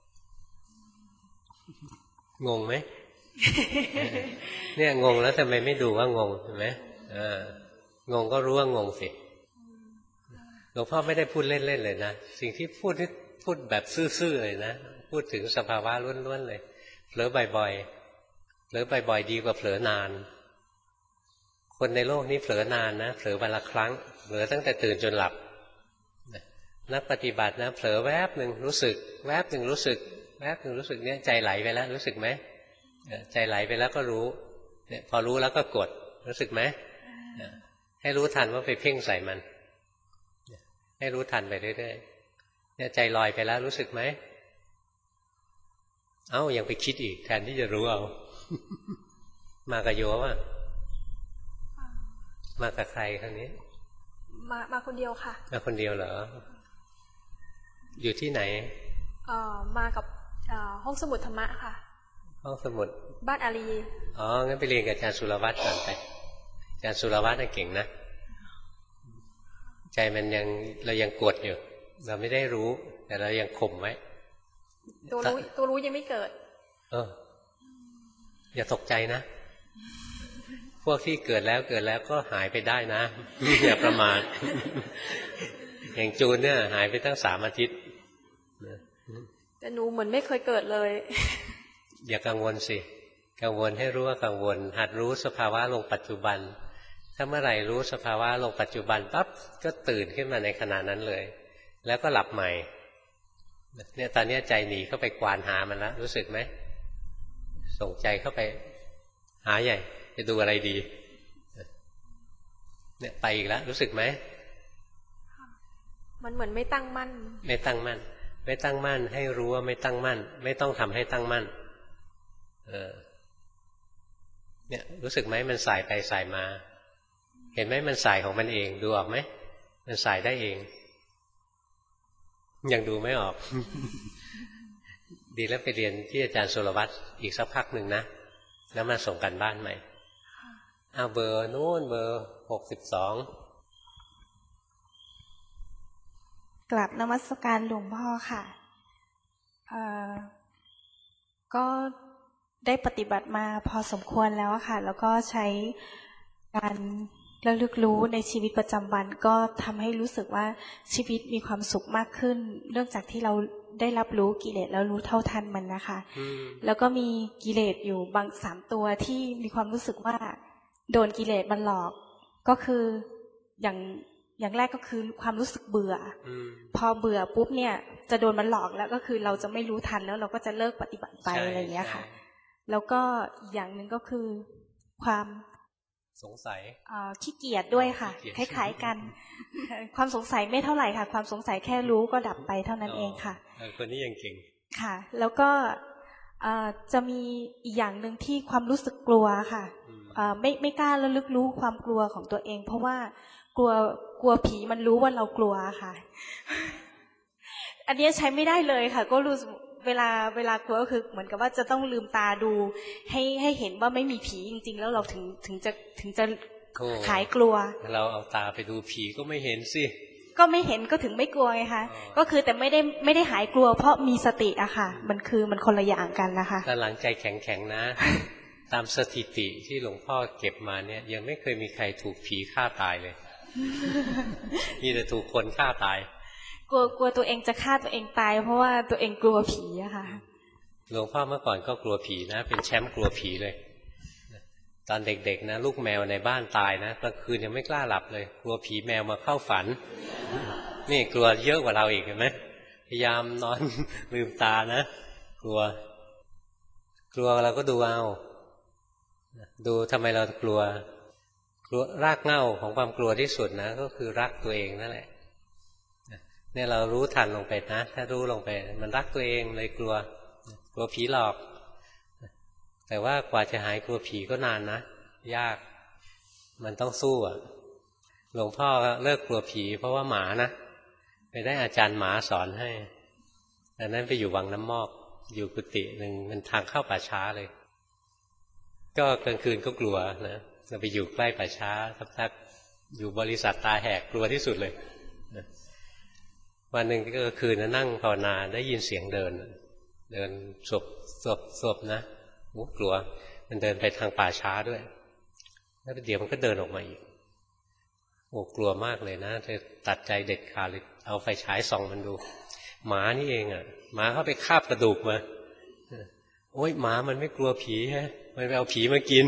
ๆงงไหม เนี่ยงงแล้วทำไมไม่ดูว่างงเห็นไหมอ่างงก็รู้ว่างงสิหลวงพ่อไม่ได้พูดเล่นๆเลยนะสิ่งที่พูดที่พูดแบบซื่อๆเลยนะพูดถึงสภาวะล้วนๆเลยเผลอบ่อยๆเผลอบ่อยๆดีกว่าเผลอนานคนในโลกนี้เผลอนานนะเผลอวันละครั้งเผลอตั้งแต่ตื่นจนหลับนักปฏิบัตินะเผลอแวบหนึ่งรู้สึกแวบหนึ่งรู้สึกแวบหนึ่งรู้สึกเนี่ยใจไหลไปแล้วรู้สึกไหมใจไหลไปแล้วก็รู้เนี่ยพอรู้แล้วก็กดรู้สึกไหมให้รู้ทันว่าไปเพ่งใส่มันให้รู้ทันไปเรื่อยๆเนี่ยใจลอยไปแล้วรู้สึกไหมเอ้ายังไปคิดอีกแทนที่จะรู้เอา มากับโยมอ่ะมากับใครครั้งนี้มามาคนเดียวค่ะมาคนเดียวเหรออยู่ที่ไหนเอ่อมากับห้องสมุดธรรมะค่ะห้องสมุดบ้านอารีอ๋องั้นไปเรียนกับอาจารย์สุรวัตรก่อนไปอาจารย์สุรวัตรน่ะเก่งนะใจมันยังเรายังกดอยู่เราไม่ได้รู้แต่เรายังข่มไว้ตัวรู้ตัวรู้ยังไม่เกิดเอออย่าตกใจนะพวกที่เกิดแล้วเกิดแล้วก็หายไปได้นะอย่าประมาทอย่างจูนเนี่ยหายไปตั้งสามอาทิตย์แต่หนูเหมือนไม่เคยเกิดเลยอย่ากังวลสิกังวลให้รู้ว่ากังวลหัดรู้สภาวะลงปัจจุบันถ้าเมื่อไหร่รู้สภาวะลงปัจจุบันปั๊บก็ตื่นขึ้นมาในขณะนั้นเลยแล้วก็หลับใหม่เนี่ยตอนนี้ใจหนีเข้าไปกวานหามันแล้วรู้สึกไหมส่งใจเข้าไปหาใหญ่จะดูอะไรดีเนี่ยไปอีกแล้วรู้สึกไหมมันเหมือนไม่ตั้งมั่นไม่ตั้งมั่นไม่ตั้งมั่นให้รู้ว่าไม่ตั้งมั่นไม่ต้องทำให้ตั้งมั่นเออเนี่ยรู้สึกไหมมันสายไปสายมาเห็นไหมมันสายของมันเองดูออกไหมมันสายได้เองยังดูไม่ออก ดีแล้วไปเรียนที่อาจารย์สุรวัตรอีกสักพักหนึ่งนะแล้วมาส่งกันบ้านใหม่เอาเบอร์นู้นเบอร์หกสิบสองกลับนมัสการหลวงพ่อค่ะเอ่อก็ได้ปฏิบัติมาพอสมควรแล้วค่ะแล้วก็ใช้การระลึกรู้ในชีวิตประจำวันก็ทำให้รู้สึกว่าชีวิตมีความสุขมากขึ้นเนื่องจากที่เราได้รับรู้กิเลสแล้วรู้เท่าทันมันนะคะแล้วก็มีกิเลสอยู่บางสามตัวที่มีความรู้สึกว่าโดนกิเลสมันหลอกก็คืออย่างอย่างแรกก็คือความรู้สึกเบื่อพอเบื่อปุ๊บเนี่ยจะโดนมันหลอกแล้วก็คือเราจะไม่รู้ทันแล้วเราก็จะเลิกปฏิบัติไปอะไรอย่างเงี้ยค่ะแล้วก็อย่างหนึ่งก็คือความสงสัยขี้เกียจด้วยค่ะคล้ายๆกันความสงสัยไม่เท่าไหร่ค่ะความสงสัยแค่รู้ก็ดับไปเท่านั้นเองค่ะคนนี้ยังเก่งค่ะแล้วก็จะมีอีกอย่างหนึ่งที่ความรู้สึกกลัวค่ะไม่ไม่กล้าระลึกรู้ความกลัวของตัวเองเพราะว่ากลัวกลัวผีมันรู้ว่าเรากลัวค่ะอันนี้ใช้ไม่ได้เลยค่ะก็รู้เวลาเวลากลัวก็คือเหมือนกับว่าจะต้องลืมตาดูให้ให้เห็นว่าไม่มีผีจริงๆแล้วเราถึงถึงจะถึงจะหายกลัวเราเอาตาไปดูผีก็ไม่เห็นสิก็ไม่เห็นก็ถึงไม่กลัวไงคะก็คือแต่ไม่ได้ไม่ได้หายกลัวเพราะมีสติอะค่ะมันคือมันคนละอย่างกันนะคะแต่หลังใจแข็งๆนะตามสถิติที่หลวงพ่อเก็บมาเนี่ยยังไม่เคยมีใครถูกผีฆ่าตายเลยมีแต่ถูกคนฆ่าตายกลัวกลัวตัวเองจะฆ่าตัวเองตายเพราะว่าตัวเองกลัวผีอะค่ะหลวงพ่อเมื่อก่อนก็กลัวผีนะเป็นแชมป์กลัวผีเลยตอนเด็กๆนะลูกแมวในบ้านตายนะกลางคืนยังไม่กล้าหลับเลยกลัวผีแมวมาเข้าฝันนี่กลัวเยอะกว่าเราอีกเห็นไหมพยายามนอนลืมตานะกลัวกลัวเราก็ดูเอาดูทำไมเรากลัวกลัวรากเหง้าของความกลัวที่สุดนะก็คือรักตัวเองนั่นแหละเนี่ยเรารู้ทันลงไปนะถ้ารู้ลงไปมันรักตัวเองเลยกลัวกลัวผีหลอกแต่ว่ากว่าจะหายกลัวผีก็นานนะยากมันต้องสู้อ่ะหลวงพ่อเลิกกลัวผีเพราะว่าหมานะไปได้อาจารย์หมาสอนให้อันนั้นไปอยู่วังน้ำมอกอยู่กุฏิหนึ่งมันทางเข้าป่าช้าเลยก็กลางคืนก็กลัวนะเราไปอยู่ใกล้ป่าช้าสักๆอยู่บริษัทตาแหกกลัวที่สุดเลยนะวันหนึ่งก็คืนนั่งภาวนาได้ยินเสียงเดินเดินศพศพศพนะโอ้กลัวมันเดินไปทางป่าช้าด้วยแล้วเดี๋ยวมันก็เดินออกมาอีกโอ้กลัวมากเลยนะเธอตัดใจเด็ดขาดเลยเอาไฟฉายส่องมันดูหมานี่เองอ่ะหมาเข้าไปคาบกระดูกมาโอ้ยหมามันไม่กลัวผีฮะมันไปเอาผีมากิน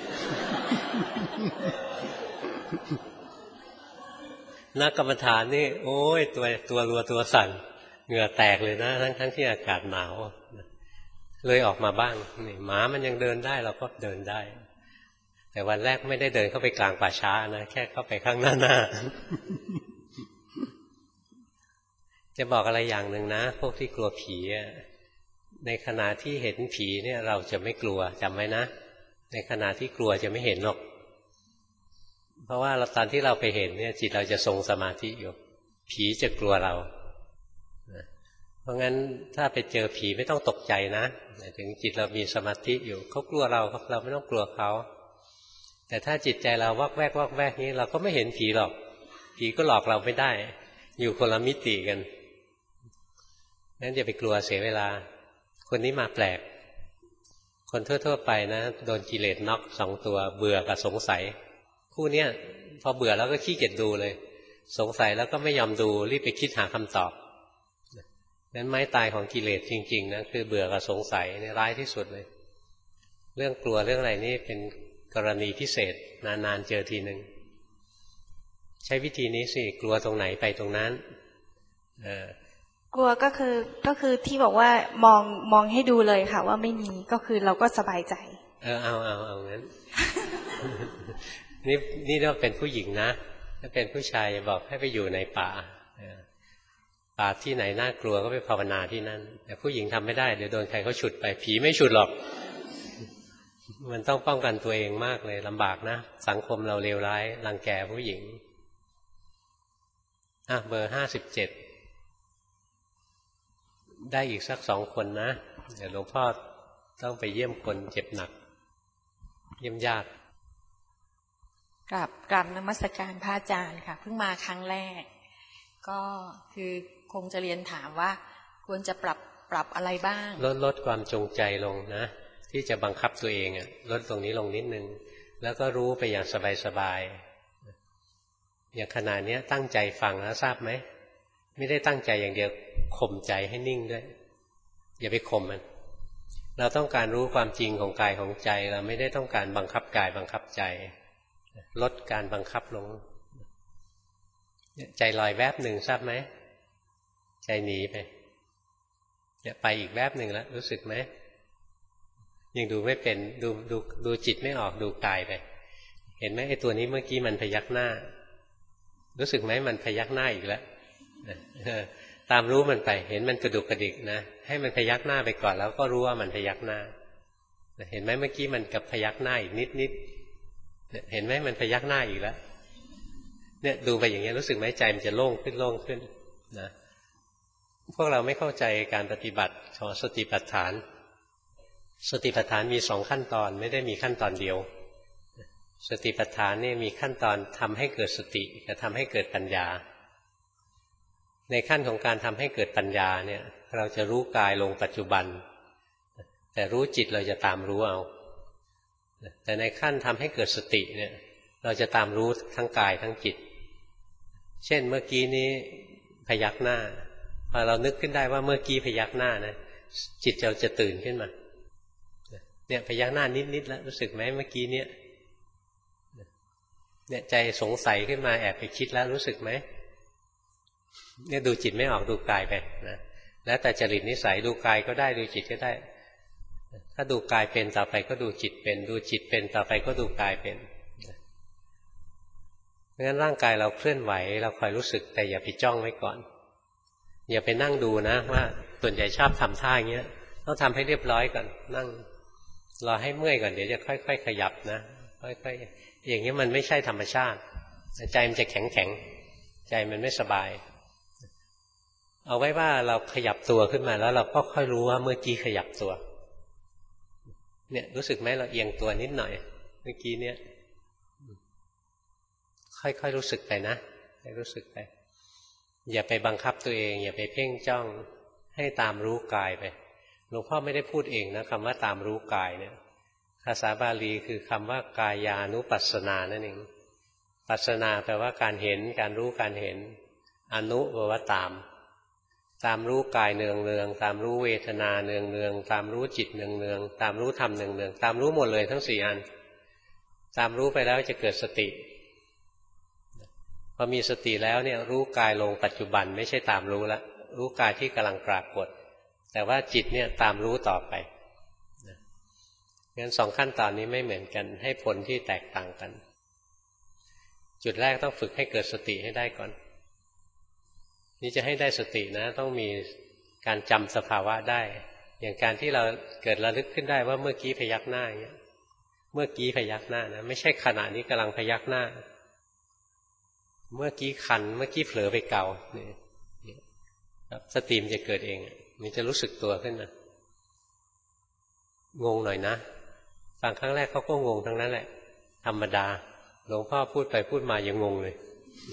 นักกรรมฐานนี่โอ้ยตัวตัวรัวตัวสั่นเหงื่อแตกเลยนะทั้งทั้งที่อากาศหนาวเลยออกมาบ้างนี่หมามันยังเดินได้เราก็เดินได้แต่วันแรกไม่ได้เดินเข้าไปกลางป่าช้านะแค่เข้าไปข้างหน้าหน้า จะบอกอะไรอย่างหนึ่งนะพวกที่กลัวผีในขณะที่เห็นผีเนี่ยเราจะไม่กลัวจำไว้นะในขณะที่กลัวจะไม่เห็นหรอกเพราะว่าตอนที่เราไปเห็นเนี่ยจิตเราจะทรงสมาธิอยู่ผีจะกลัวเราเพราะงั้นถ้าไปเจอผีไม่ต้องตกใจนะถึงจิตเรามีสมาธิอยู่เขากลัวเราเราไม่ต้องกลัวเขาแต่ถ้าจิตใจเราวักแวกวักแวกนี้เราก็ไม่เห็นผีหรอกผีก็หลอกเราไม่ได้อยู่คนละมิติกันงั้นอย่าไปกลัวเสียเวลาคนนี้มาแปลกคนทั่วๆไปนะโดนกิเลสน็อกสองตัวเบื่อกับสงสัยคู่เนี้ยพอเบื่อแล้วก็ขี้เกียจดูเลยสงสัยแล้วก็ไม่ยอมดูรีบไปคิดหาคำตอบนั้นไม้ตายของกิเลสจริงๆนะคือเบื่อกับสงสัยนี่ร้ายที่สุดเลยเรื่องกลัวเรื่องอะไรนี่เป็นกรณีพิเศษนานๆเจอทีหนึ่งใช้วิธีนี้สิกลัวตรงไหนไปตรงนั้นเออกลัวก็คือก็คือที่บอกว่ามองมองให้ดูเลยค่ะว่าไม่มีก็คือเราก็สบายใจเออเอาเอาเอางั้น นี่นี่เราเป็นผู้หญิงนะถ้าเป็นผู้ชายบอกให้ไปอยู่ในป่าป่าที่ไหนน่ากลัวก็ไปภาวนาที่นั่นแต่ผู้หญิงทำไม่ได้เดี๋ยวโดนใครเขาฉุดไปผีไม่ฉุดหรอกมันต้องป้องกันตัวเองมากเลยลำบากนะสังคมเราเลวร้ายรังแกผู้หญิงอ่ะเบอร์ห้าสิบเจ็ดได้อีกสักสองคนนะเดี๋ยวหลวงพ่อต้องไปเยี่ยมคนเจ็บหนักเยี่ยมญาติกราบกราบนมัสการพระอาจารย์ค่ะเพิ่งมาครั้งแรกก็คือคงจะเรียนถามว่าควรจะปรับปรับอะไรบ้างลดลดความจงใจลงนะที่จะบังคับตัวเองอ่ะลดตรงนี้ลงนิดนึงแล้วก็รู้ไปอย่างสบายๆอย่างขณะนี้ตั้งใจฟังแล้วทราบไหมไม่ได้ตั้งใจอย่างเดียวข่มใจให้นิ่งด้วยอย่าไปข่มมันเราต้องการรู้ความจริงของกายของใจเราไม่ได้ต้องการบังคับกายบังคับใจลดการบังคับลงใจลอยแวบหนึ่งทราบไหมใจหนีไปเนี่ยไปอีกแวบหนึ่งแล้วรู้สึกไหมยังดูไม่เป็นดูดูดูจิตไม่ออกดูกายไปเห็นไหมไอ้ตัวนี้เมื่อกี้มันพยักหน้ารู้สึกไหมมันพยักหน้าอีกแล้วตามรู้มันไปเห็นมันกระดุกกระดิกนะให้มันพยักหน้าไปก่อนแล้วก็รู้ว่ามันพยักหน้าเห็นไหมเมื่อกี้มันกับพยักหน้าอีกนิดนิดเห็นไหมมันพยักหน้าอีกแล้วเนี่ยดูไปอย่างเงี้ยรู้สึกไหมใจมันจะโล่งขึ้นโล่งขึ้นนะพวกเราไม่เข้าใจการปฏิบัติของสติปัฏฐานสติปัฏฐานมีสองขั้นตอนไม่ได้มีขั้นตอนเดียวสติปัฏฐานนี่มีขั้นตอนทำให้เกิดสติกับทำให้เกิดปัญญาในขั้นของการทำให้เกิดปัญญาเนี่ยเราจะรู้กายลงปัจจุบันแต่รู้จิตเราจะตามรู้เอาแต่ในขั้นทำให้เกิดสติเนี่ยเราจะตามรู้ทั้งกายทั้งจิตเช่นเมื่อกี้นี้พยักหน้าพอเรานึกขึ้นได้ว่าเมื่อกี้พยักหน้านะจิตเราจะตื่นขึ้นมาเนี่ยพยักหน้านิดๆแล้วรู้สึกไหมเมื่อกี้เนี่ยเนี่ยใจสงสัยขึ้นมาแอบไปคิดแล้วรู้สึกไหมเนี่ยดูจิตไม่ออกดูกายไปนะแล้วแต่จริตนิสัยดูกายก็ได้ดูจิตก็ได้ถ้าดูกายเป็นต่อไปก็ดูจิตเป็นดูจิตเป็นต่อไปก็ดูกายเป็นเพราะฉะนั้นร่างกายเราเคลื่อนไหวเราคอยรู้สึกแต่อย่าไปจ้องไว้ก่อนอย่าไปนั่งดูนะว่าส่วนใหญ่ชอบทำท่าอย่างเงี้ยต้องทำให้เรียบร้อยก่อนนั่งรอให้เมื่อยก่อนเดี๋ยวจะค่อยๆขยับนะค่อยๆอย่างนี้มันไม่ใช่ธรรมชาติใจมันจะแข็งแข็งใจมันไม่สบายเอาไว้ว่าเราขยับตัวขึ้นมาแล้วเราก็ค่อยรู้ว่าเมื่อกี้ขยับตัวเนี่ยรู้สึกไหมเราเอียงตัวนิดหน่อยเมื่อกี้เนี่ยค่อยๆรู้สึกไปนะให้รู้สึกไปอย่าไปบังคับตัวเองอย่าไปเพ่งจ้องให้ตามรู้กายไปหลวงพ่อไม่ได้พูดเองนะคำว่าตามรู้กายเนี่ยภาษาบาลีคือคำว่ากายานุปัสสนานั่นเองปัสสนาแปลว่าการเห็นการรู้การเห็นอนุแปลว่าตามตามรู้กายเนืองเนืองตามรู้เวทนาเนืองเนืองตามรู้จิตเนืองเนืองตามรู้ธรรมเนืองเนืองตามรู้หมดเลยทั้งสี่อันตามรู้ไปแล้วจะเกิดสติพอมีสติแล้วเนี่ยรู้กายลงปัจจุบันไม่ใช่ตามรู้ละรู้กายที่กำลังปรากฏแต่ว่าจิตเนี่ยตามรู้ต่อไปงั้นสองขั้นตอนนี้ไม่เหมือนกันให้ผลที่แตกต่างกันจุดแรกต้องฝึกให้เกิดสติให้ได้ก่อนนี่จะให้ได้สตินะต้องมีการจำสภาวะได้อย่างการที่เราเกิดระลึกขึ้นได้ว่าเมื่อกี้พยักหน้าอย่างเงี้ยเมื่อกี้พยักหน้านะไม่ใช่ขณะนี้กำลังพยักหน้าเมื่อกี้คันเมื่อกี้เผลอไปเกาเนี่ยสติมันจะเกิดเองมันจะรู้สึกตัวขึ้นมางงหน่อยนะฟังครั้งแรกเขาก็งงทั้งนั้นแหละธรรมดาหลวงพ่อพูดไปพูดมายังงงเลย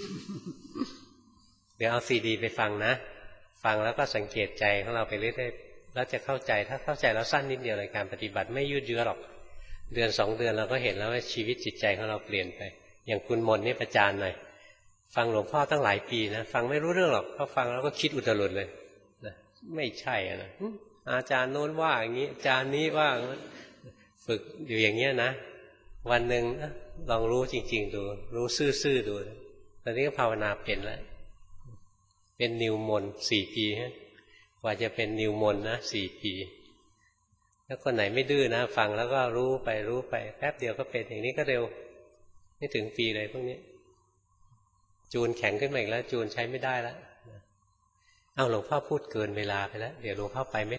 เดี๋ยวเอาซีดีไปฟังนะฟังแล้วก็สังเกตใจของเราไปเรื่อยๆแล้วจะเข้าใจถ้าเข้าใจแล้วสั้นนิดเดียวเลยการปฏิบัติไม่ยืดเยื้อหรอกเดือนสองเดือนเราก็เห็นแล้วว่าชีวิตจิตใจของเราเปลี่ยนไปอย่างคุณมนนี่ประจานหน่อยฟังหลวงพ่อตั้งหลายปีนะฟังไม่รู้เรื่องหรอกพอฟังแล้วก็คิดอุตรุดเลยนะไม่ใช่อะนะอาจารย์โน้นว่าอย่างนี้อาจารย์นี้ว่าฝึกอยู่อย่างเงี้ยนะวันหนึ่งลองรู้จริงๆดูรู้ซื่อๆดูตอนนี้ก็ภาวนาเป็นแล้วเป็นนิวมนสี่ปีฮะกว่าจะเป็นนิวมนนะสี่ปีถ้าคนไหนไม่ดื้อนะฟังแล้วก็รู้ไปรู้ไปแป๊บเดียวก็เป็นอย่างนี้ก็เร็วไม่ถึงปีเลยพวกนี้จูนแข็งขึ้นมาอีกแล้วจูนใช้ไม่ได้แล้วเอาหลวงพ่อพูดเกินเวลาไปแล้วเดี๋ยวหลวงพ่อไปไม่